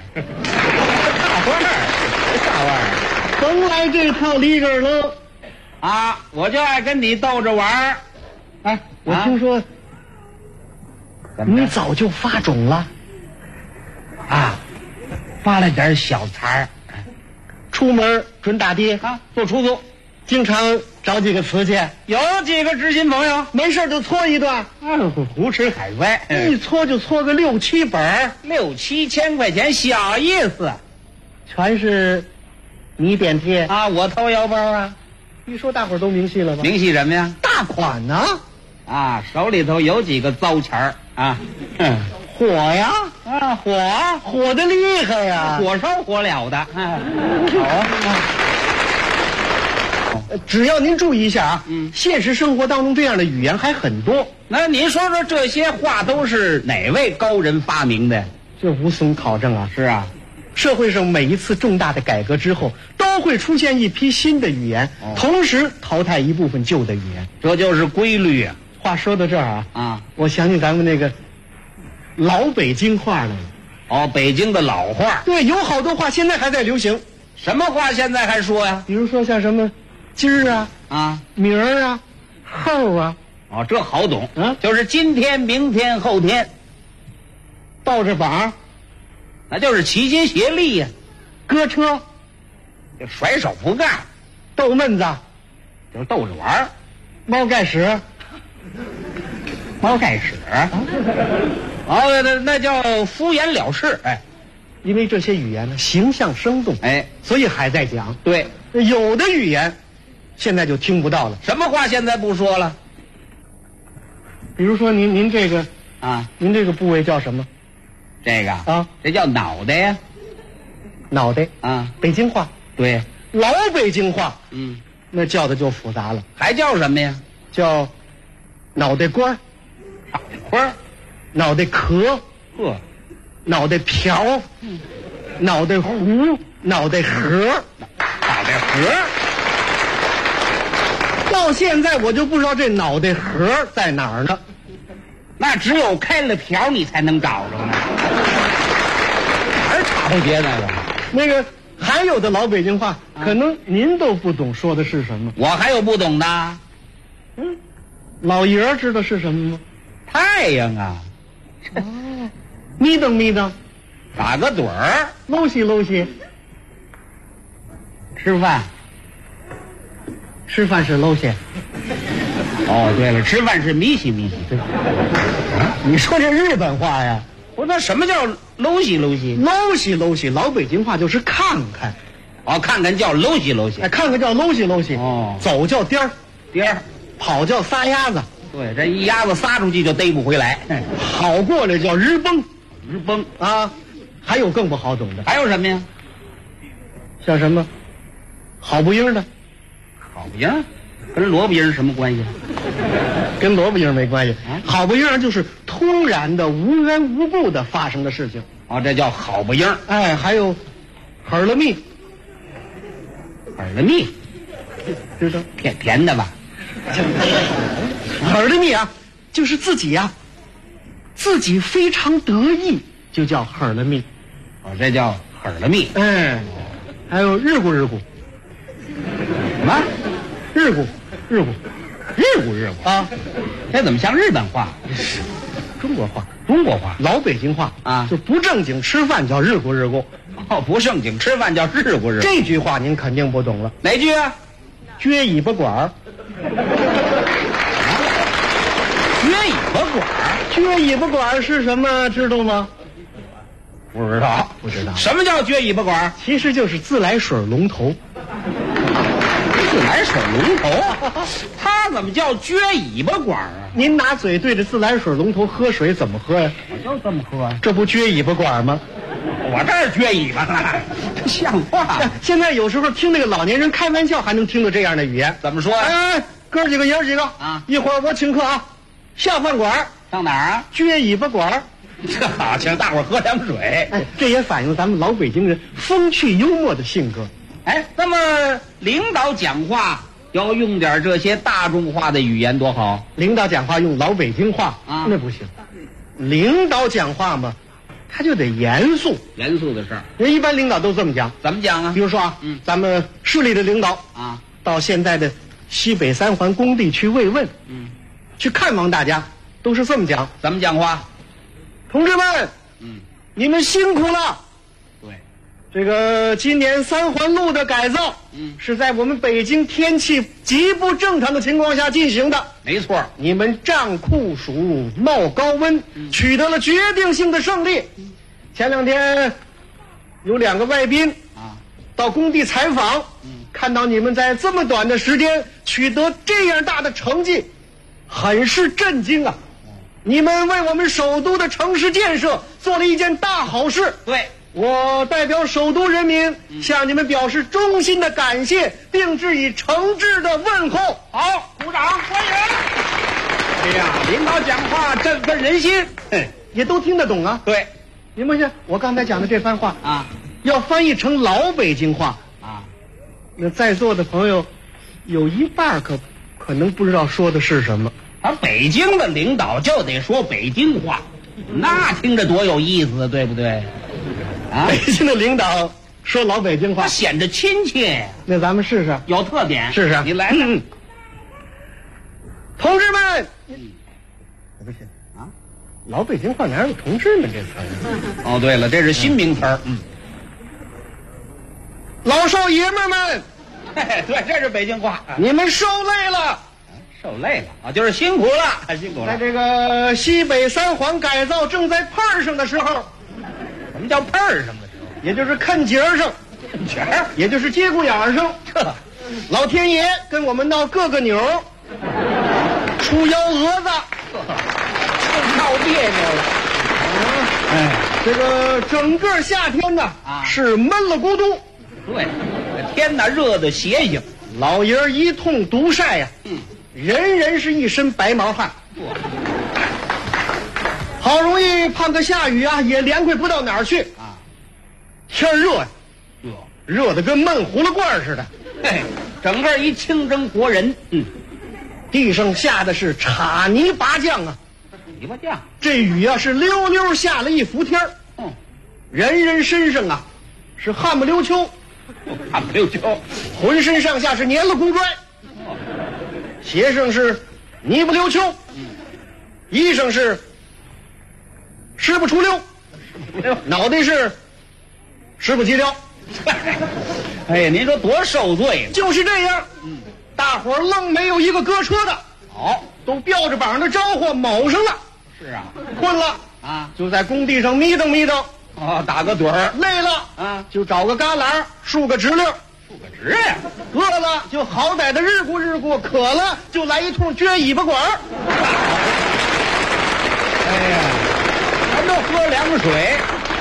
大腕儿， 甭来这套里根喽啊！我就爱跟你逗着玩儿。 哎，我听说你早就发肿了啊，发了点小财儿， 出门准打的啊，做出租， 经常找几个瓷器， 有几个知心朋友， 没事就搓一段， 胡吃海塞， 一搓就搓个6、7本 ，6、7千块钱，小意思， 全是你点贴啊，我掏腰包啊。 一说大伙儿都明细了吧？ 明细什么呀？ 大款呢？ 啊，手里头有几个糟钱儿啊， 火呀， 啊， 火的厉害呀， 火烧火燎的，好啊。 只要您注意一下啊，现实生活当中这样的语言还很多。 那您说说这些话都是哪位高人发明的？ 这无从考证啊。 是啊， 社会上每一次重大的改革之后，都会出现一批新的语言，同时淘汰一部分旧的语言， 这就是规律啊。 话说到这儿啊，我想起咱们那个老北京话来了。 哦，北京的老话。 对，有好多话现在还在流行。 什么话现在还说呀？ 比如说像什么今儿啊，明儿啊，后啊。 哦，这好懂啊，就是今天、明天、后天， 倒着膀， 那就是齐心协力呀。 搁车， 就甩手不干； 逗闷子， 就是逗着玩； 猫盖屎， 猫盖屎。哦，那叫敷衍了事。哎， 因为这些语言呢形象生动， 哎， 所以还在讲。 对， 有的语言现在就听不到了。 什么话现在不说了？ 比如说您这个啊， 您这个部位叫什么？ 这个啊， 这叫脑袋呀。 脑袋啊， 北京话。 对， 老北京话， 那叫的就复杂了。 还叫什么呀？ 叫脑袋瓜儿、 脑袋瓜儿、 脑袋壳、脑袋瓢、脑袋糊、脑袋盒、 脑袋盒。 到现在我就不知道这脑袋盒在哪儿呢。 那只有开了瓢你才能找着呢。哪儿查不别那个？ 那个还有的老北京话，可能您都不懂说的是什么。 我还有不懂的。 老爷儿知道是什么吗？ 太阳啊。 咪瞪咪瞪， 打个盹儿， 搂西搂西。 吃饭。 吃饭是搂西。 哦，对了，吃饭是咪西咪西。 你说这日本话呀？ 我那什么叫搂西搂西？ 搂西搂西，老北京话就是看看。 哦，看看叫搂西搂西。 哎，看看叫搂西搂西。 哦， 走叫颠儿颠儿， 跑叫撒丫子。 对，这一鸭子撒出去就逮不回来。 好过来叫日崩， 日崩啊。还有更不好懂的。 还有什么呀？ 像什么好不英的。 好不英跟萝卜缨什么关系？ 跟萝卜缨没关系。好不英就是突然的、无缘无故的发生的事情。 哦，这叫好不英。 哎，还有饵了蜜。 饵了蜜， 知道？ 甜的吧？ 饵了蜜啊，就是自己呀，自己非常得意，就叫饵了蜜。 哦，这叫饵了蜜。 哎，还有日咕日咕。 什么？ 日咕日咕日咕日咕啊！ 这怎么像日本话？ 中国话， 中国话， 老北京话啊！ 就不正经吃饭叫日咕日咕。 哦，不正经吃饭叫日咕日咕。 这句话您肯定不懂了。 哪句啊？ 撅尾巴管儿。 撅尾巴管儿？ 撅尾巴管儿是什么？知道吗？ 不知道， 不知道。 什么叫撅尾巴管儿？ 其实就是自来水龙头。 自来水龙头，它怎么叫撅尾巴管啊？ 您拿嘴对着自来水龙头喝水怎么喝呀？ 我就这么喝， 这不撅尾巴管吗？ 我这儿撅尾巴了，这像话？ 现在有时候听那个老年人开玩笑，还能听到这样的语言。 怎么说呀？ 哎，哥几个爷几个啊， 一会儿我请客啊，下饭馆上哪儿啊？ 撅尾巴管。 这好，请大伙儿喝凉水。 哎，这也反映咱们老北京人风趣幽默的性格。 哎，那么领导讲话要用点这些大众化的语言多好。 领导讲话用老北京话啊， 那不行。领导讲话嘛，他就得严肃， 严肃的事儿。 人一般领导都这么讲。 怎么讲啊？ 比如说啊，咱们市里的领导啊， 到现在的西北三环工地去慰问，去看望大家，都是这么讲。 怎么讲话？ 同志们，你们辛苦了。 对， 这个今年三环路的改造，是在我们北京天气极不正常的情况下进行的。 没错， 你们战酷暑冒高温，取得了决定性的胜利。前2天有2个外宾到工地采访，看到你们在这么短的时间取得这样大的成绩，很是震惊啊！你们为我们首都的城市建设做了一件大好事。 对， 我代表首都人民向你们表示衷心的感谢，并致以诚挚的问候。 好，鼓掌欢迎！哎呀，领导讲话振奋人心， 也都听得懂啊。 对， 您不信？我刚才讲的这番话啊， 要翻译成老北京话啊， 那在座的朋友有一半可能不知道说的是什么。 北京的领导就得说北京话，那听着多有意思，对不对？啊， 北京的领导说老北京话， 显着亲切。 那咱们试试， 有特点。 试试， 你来。 同志们，不是啊，老北京话哪有同志们这词儿？ 哦，对了，这是新名词儿。 老少爷们们， 对，这是北京话。 你们受累了。 受累了啊，就是辛苦了，辛苦了。 在这个西北三环改造正在碰上的时候， 什么叫碰上的时候？ 也就是看节上， 看节儿， 也就是节骨眼上。 这老天爷跟我们闹各个扭，出幺蛾子， 闹别扭了。 这个整个夏天呢，是闷了咕嘟。 对，天哪，热的邪性， 老爷儿一通毒晒呀，人人是一身白毛汗。好容易盼个下雨啊，也凉快不到哪儿去啊。天热呀，热得跟闷葫芦罐似的。 整个一清蒸活人。 地上下的是插泥拔酱啊， 泥巴酱。 这雨啊是溜溜下了一伏天儿。人人身上啊是汗不溜秋， 汗不溜秋， 浑身上下是粘了公拽。鞋上是泥不溜秋，衣裳是湿不出溜，脑袋是湿不及溜。 哎呀，您说多受罪了。 就是这样，大伙儿愣没有一个搁车的， 好， 都吊着膀的招呼卯上了。 是啊， 困了啊， 就在工地上眯瞪眯瞪， 打个盹儿。 累了啊， 就找个旮旯竖个直溜。 直呀， 饿了就好歹的日咕日咕，渴了就来一通撅尾巴管儿。 哎呀，咱都喝凉水。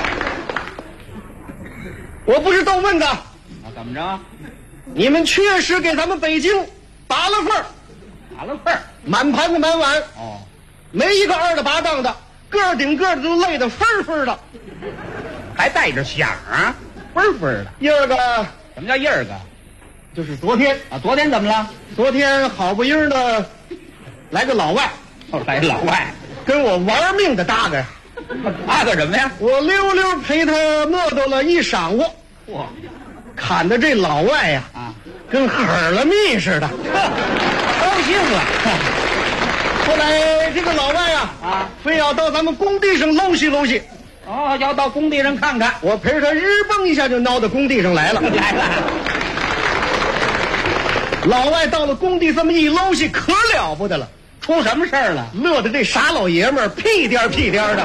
我不是逗闷的， 怎么着？ 你们确实给咱们北京拔了份儿， 拔了份儿， 满盘子满碗。 哦， 没一个二的拔当的，个儿顶个儿的都累得分分的， 还带着响啊，分分的。 第二个。 什么叫印儿个？ 就是昨天啊，昨天怎么了？ 昨天好不应的来个老外， 来老外跟我玩命的搭个呀。 搭个什么呀？ 我溜溜陪他磨叨了一晌午， 哇， 看的这老外呀，跟喝了蜜似的， 高兴了。 后来这个老外非要到咱们工地上搂西搂西。 哦，要到工地上看看。 我陪着他日蹦一下就挠到工地上来了。 来了。 老外到了工地这么一搂西，可了不得了。 出什么事儿了？ 乐得这傻老爷们儿屁颠儿屁颠儿的。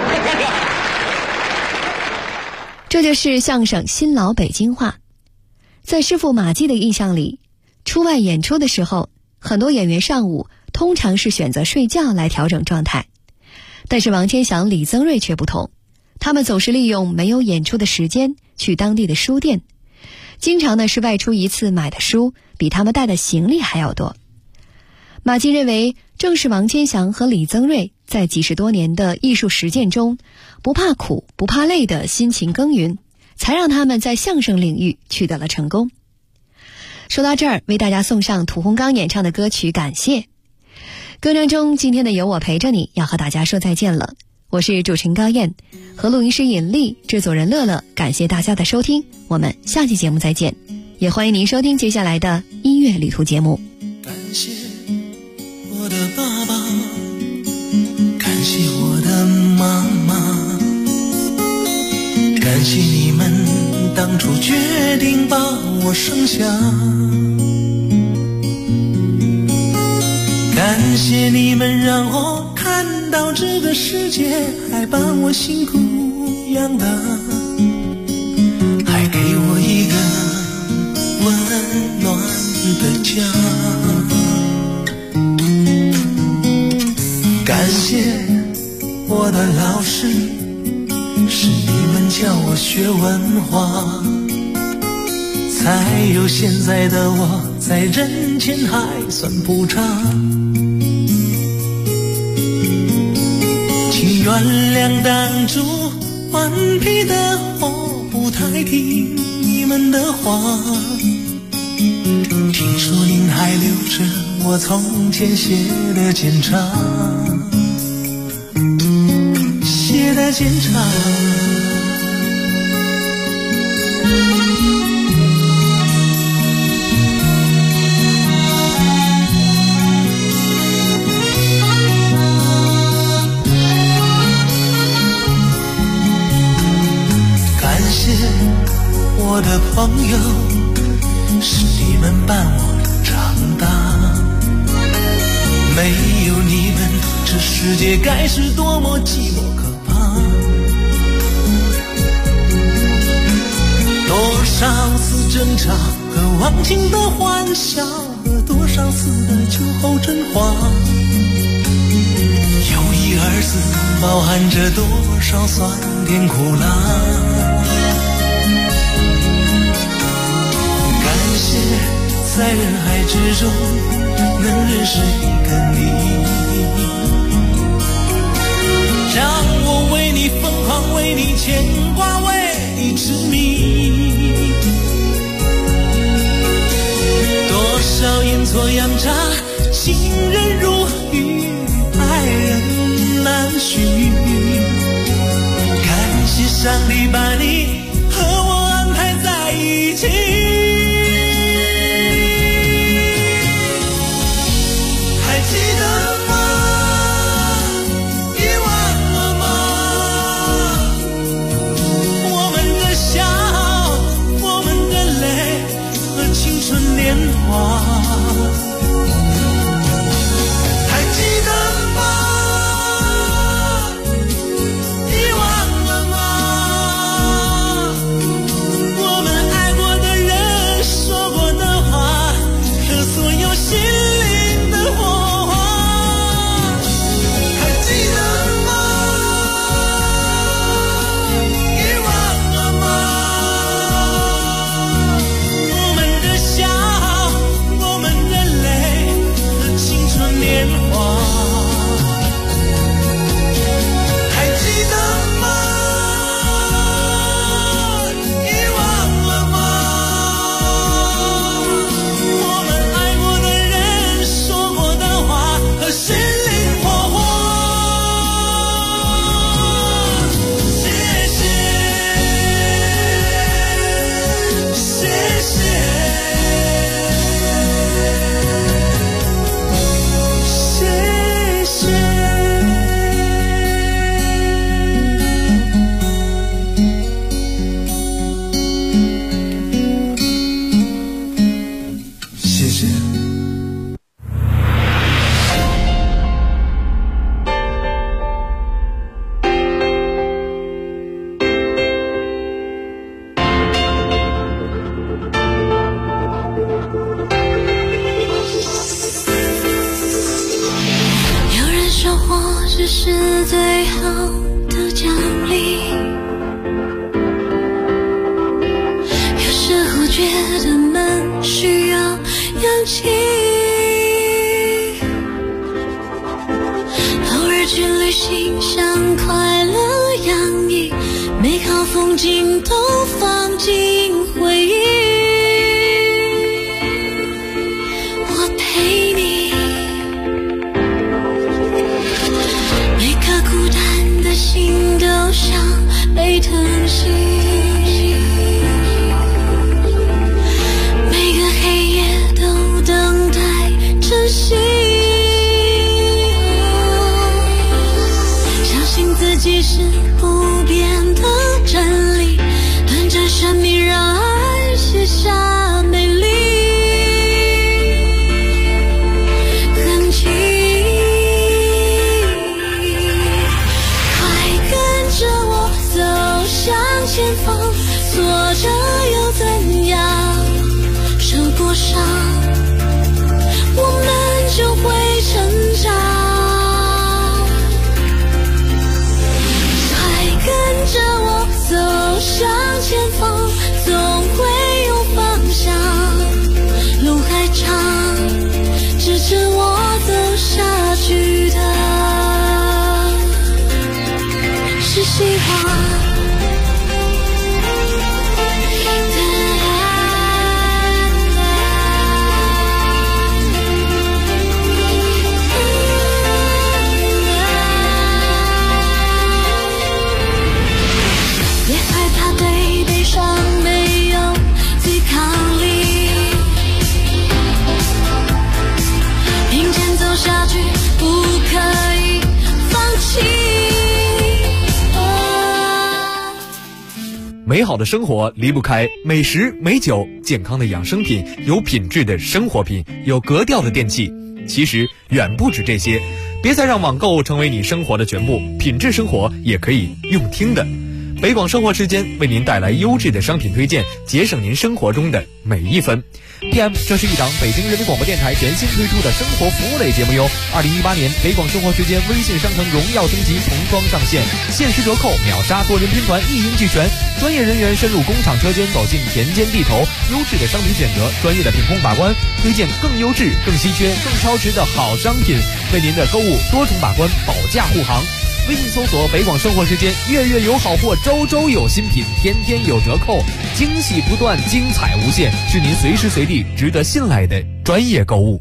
这就是相声新老北京话。在师傅马季的印象里，出外演出的时候，很多演员上午通常是选择睡觉来调整状态，但是王千祥、李增瑞却不同，他们总是利用没有演出的时间去当地的书店，经常呢是外出一次买的书比他们带的行李还要多。马季认为，正是王千祥和李增瑞在几十多年的艺术实践中，不怕苦不怕累的辛勤耕耘，才让他们在相声领域取得了成功。 说到这儿，为大家送上屠洪刚演唱的歌曲《感谢》。歌声中，今天的有我陪着你要和大家说再见了。我是主持人高燕，和录音师尹丽，制作人乐乐，感谢大家的收听，我们下期节目再见。也欢迎您收听接下来的音乐旅途节目。 感谢我的爸爸，感谢我的妈妈，感谢你们当初决定把我生下，感谢你们让我看到这个世界，还把我辛苦养大，还给我一个温暖的家。感谢我的老师，是你们教我学文化，才有现在的我，在人前还算不差。请原谅当初顽皮的我不太听你们的话，听说您还留着我从前写的检查，写的检查。我的朋友，是你们伴我长大，没有你们，这世界该是多么寂寞可怕。多少次争吵和忘情的欢笑，和多少次的酒后真话，友谊二字包含着多少酸甜苦辣。感谢在人海之中能认识一个你，让我为你疯狂，为你牵挂，为你痴迷。多少阴错阳差，情人如雨，爱人难寻。感谢上帝把你和我安排在一起。记得吗？遗忘了吗？我们的笑，我们的泪和青春年华。还记得吗？遗忘了吗？我们爱过的人说过的话，和所有心灵的火。 是最好的奖励，有时候觉得蛮需要氧气，偶尔去旅行像快乐洋溢，美好风景都放进回忆。 沸腾起，每个黑夜都等待晨曦。相信自己是不变的真理，短暂生命让爱写下美丽痕迹。前方挫折又怎样？受过伤，我们就会成长。快跟着我走向前方，总会有方向。路还长，支撑我走下去的是希望。 美好的生活离不开美食、美酒、健康的养生品，有品质的生活品，有格调的电器。其实远不止这些，别再让网购成为你生活的全部，品质生活也可以用听的。北广生活时间为您带来优质的商品推荐，节省您生活中的每一分。PM， 这是一档北京人民广播电台全新推出的生活服务类节目哟。2018年北广生活时间微信商城荣耀升级重装上线，限时折扣，秒杀多人拼团，一应俱全。专业人员深入工厂车间，走进田间地头，优质的商品选择，专业的品控把关，推荐更优质、更稀缺、更超值的好商品，为您的购物多重把关，保驾护航。微信搜索北广生活时间，月月有好货，周周有新品，天天有折扣，惊喜不断，精彩无限，是您随时随地值得信赖的专业购物。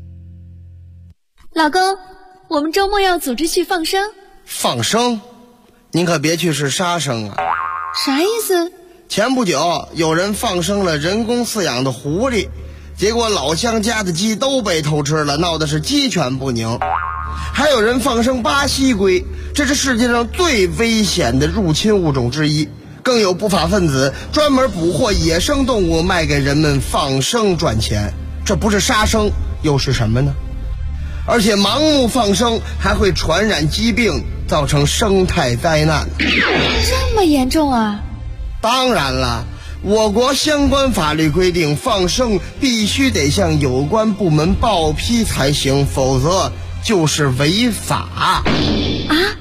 老公，我们周末要组织去放生。 放生？您可别去是杀生啊！ 啥意思？ 前不久有人放生了人工饲养的狐狸，结果老乡家的鸡都被偷吃了，闹的是鸡犬不宁。还有人放生巴西龟，这是世界上最危险的入侵物种之一。更有不法分子专门捕获野生动物卖给人们放生赚钱，这不是杀生又是什么呢？而且盲目放生还会传染疾病，造成生态灾难。 这么严重啊？ 当然了，我国相关法律规定，放生必须得向有关部门报批才行，否则就是违法。 啊？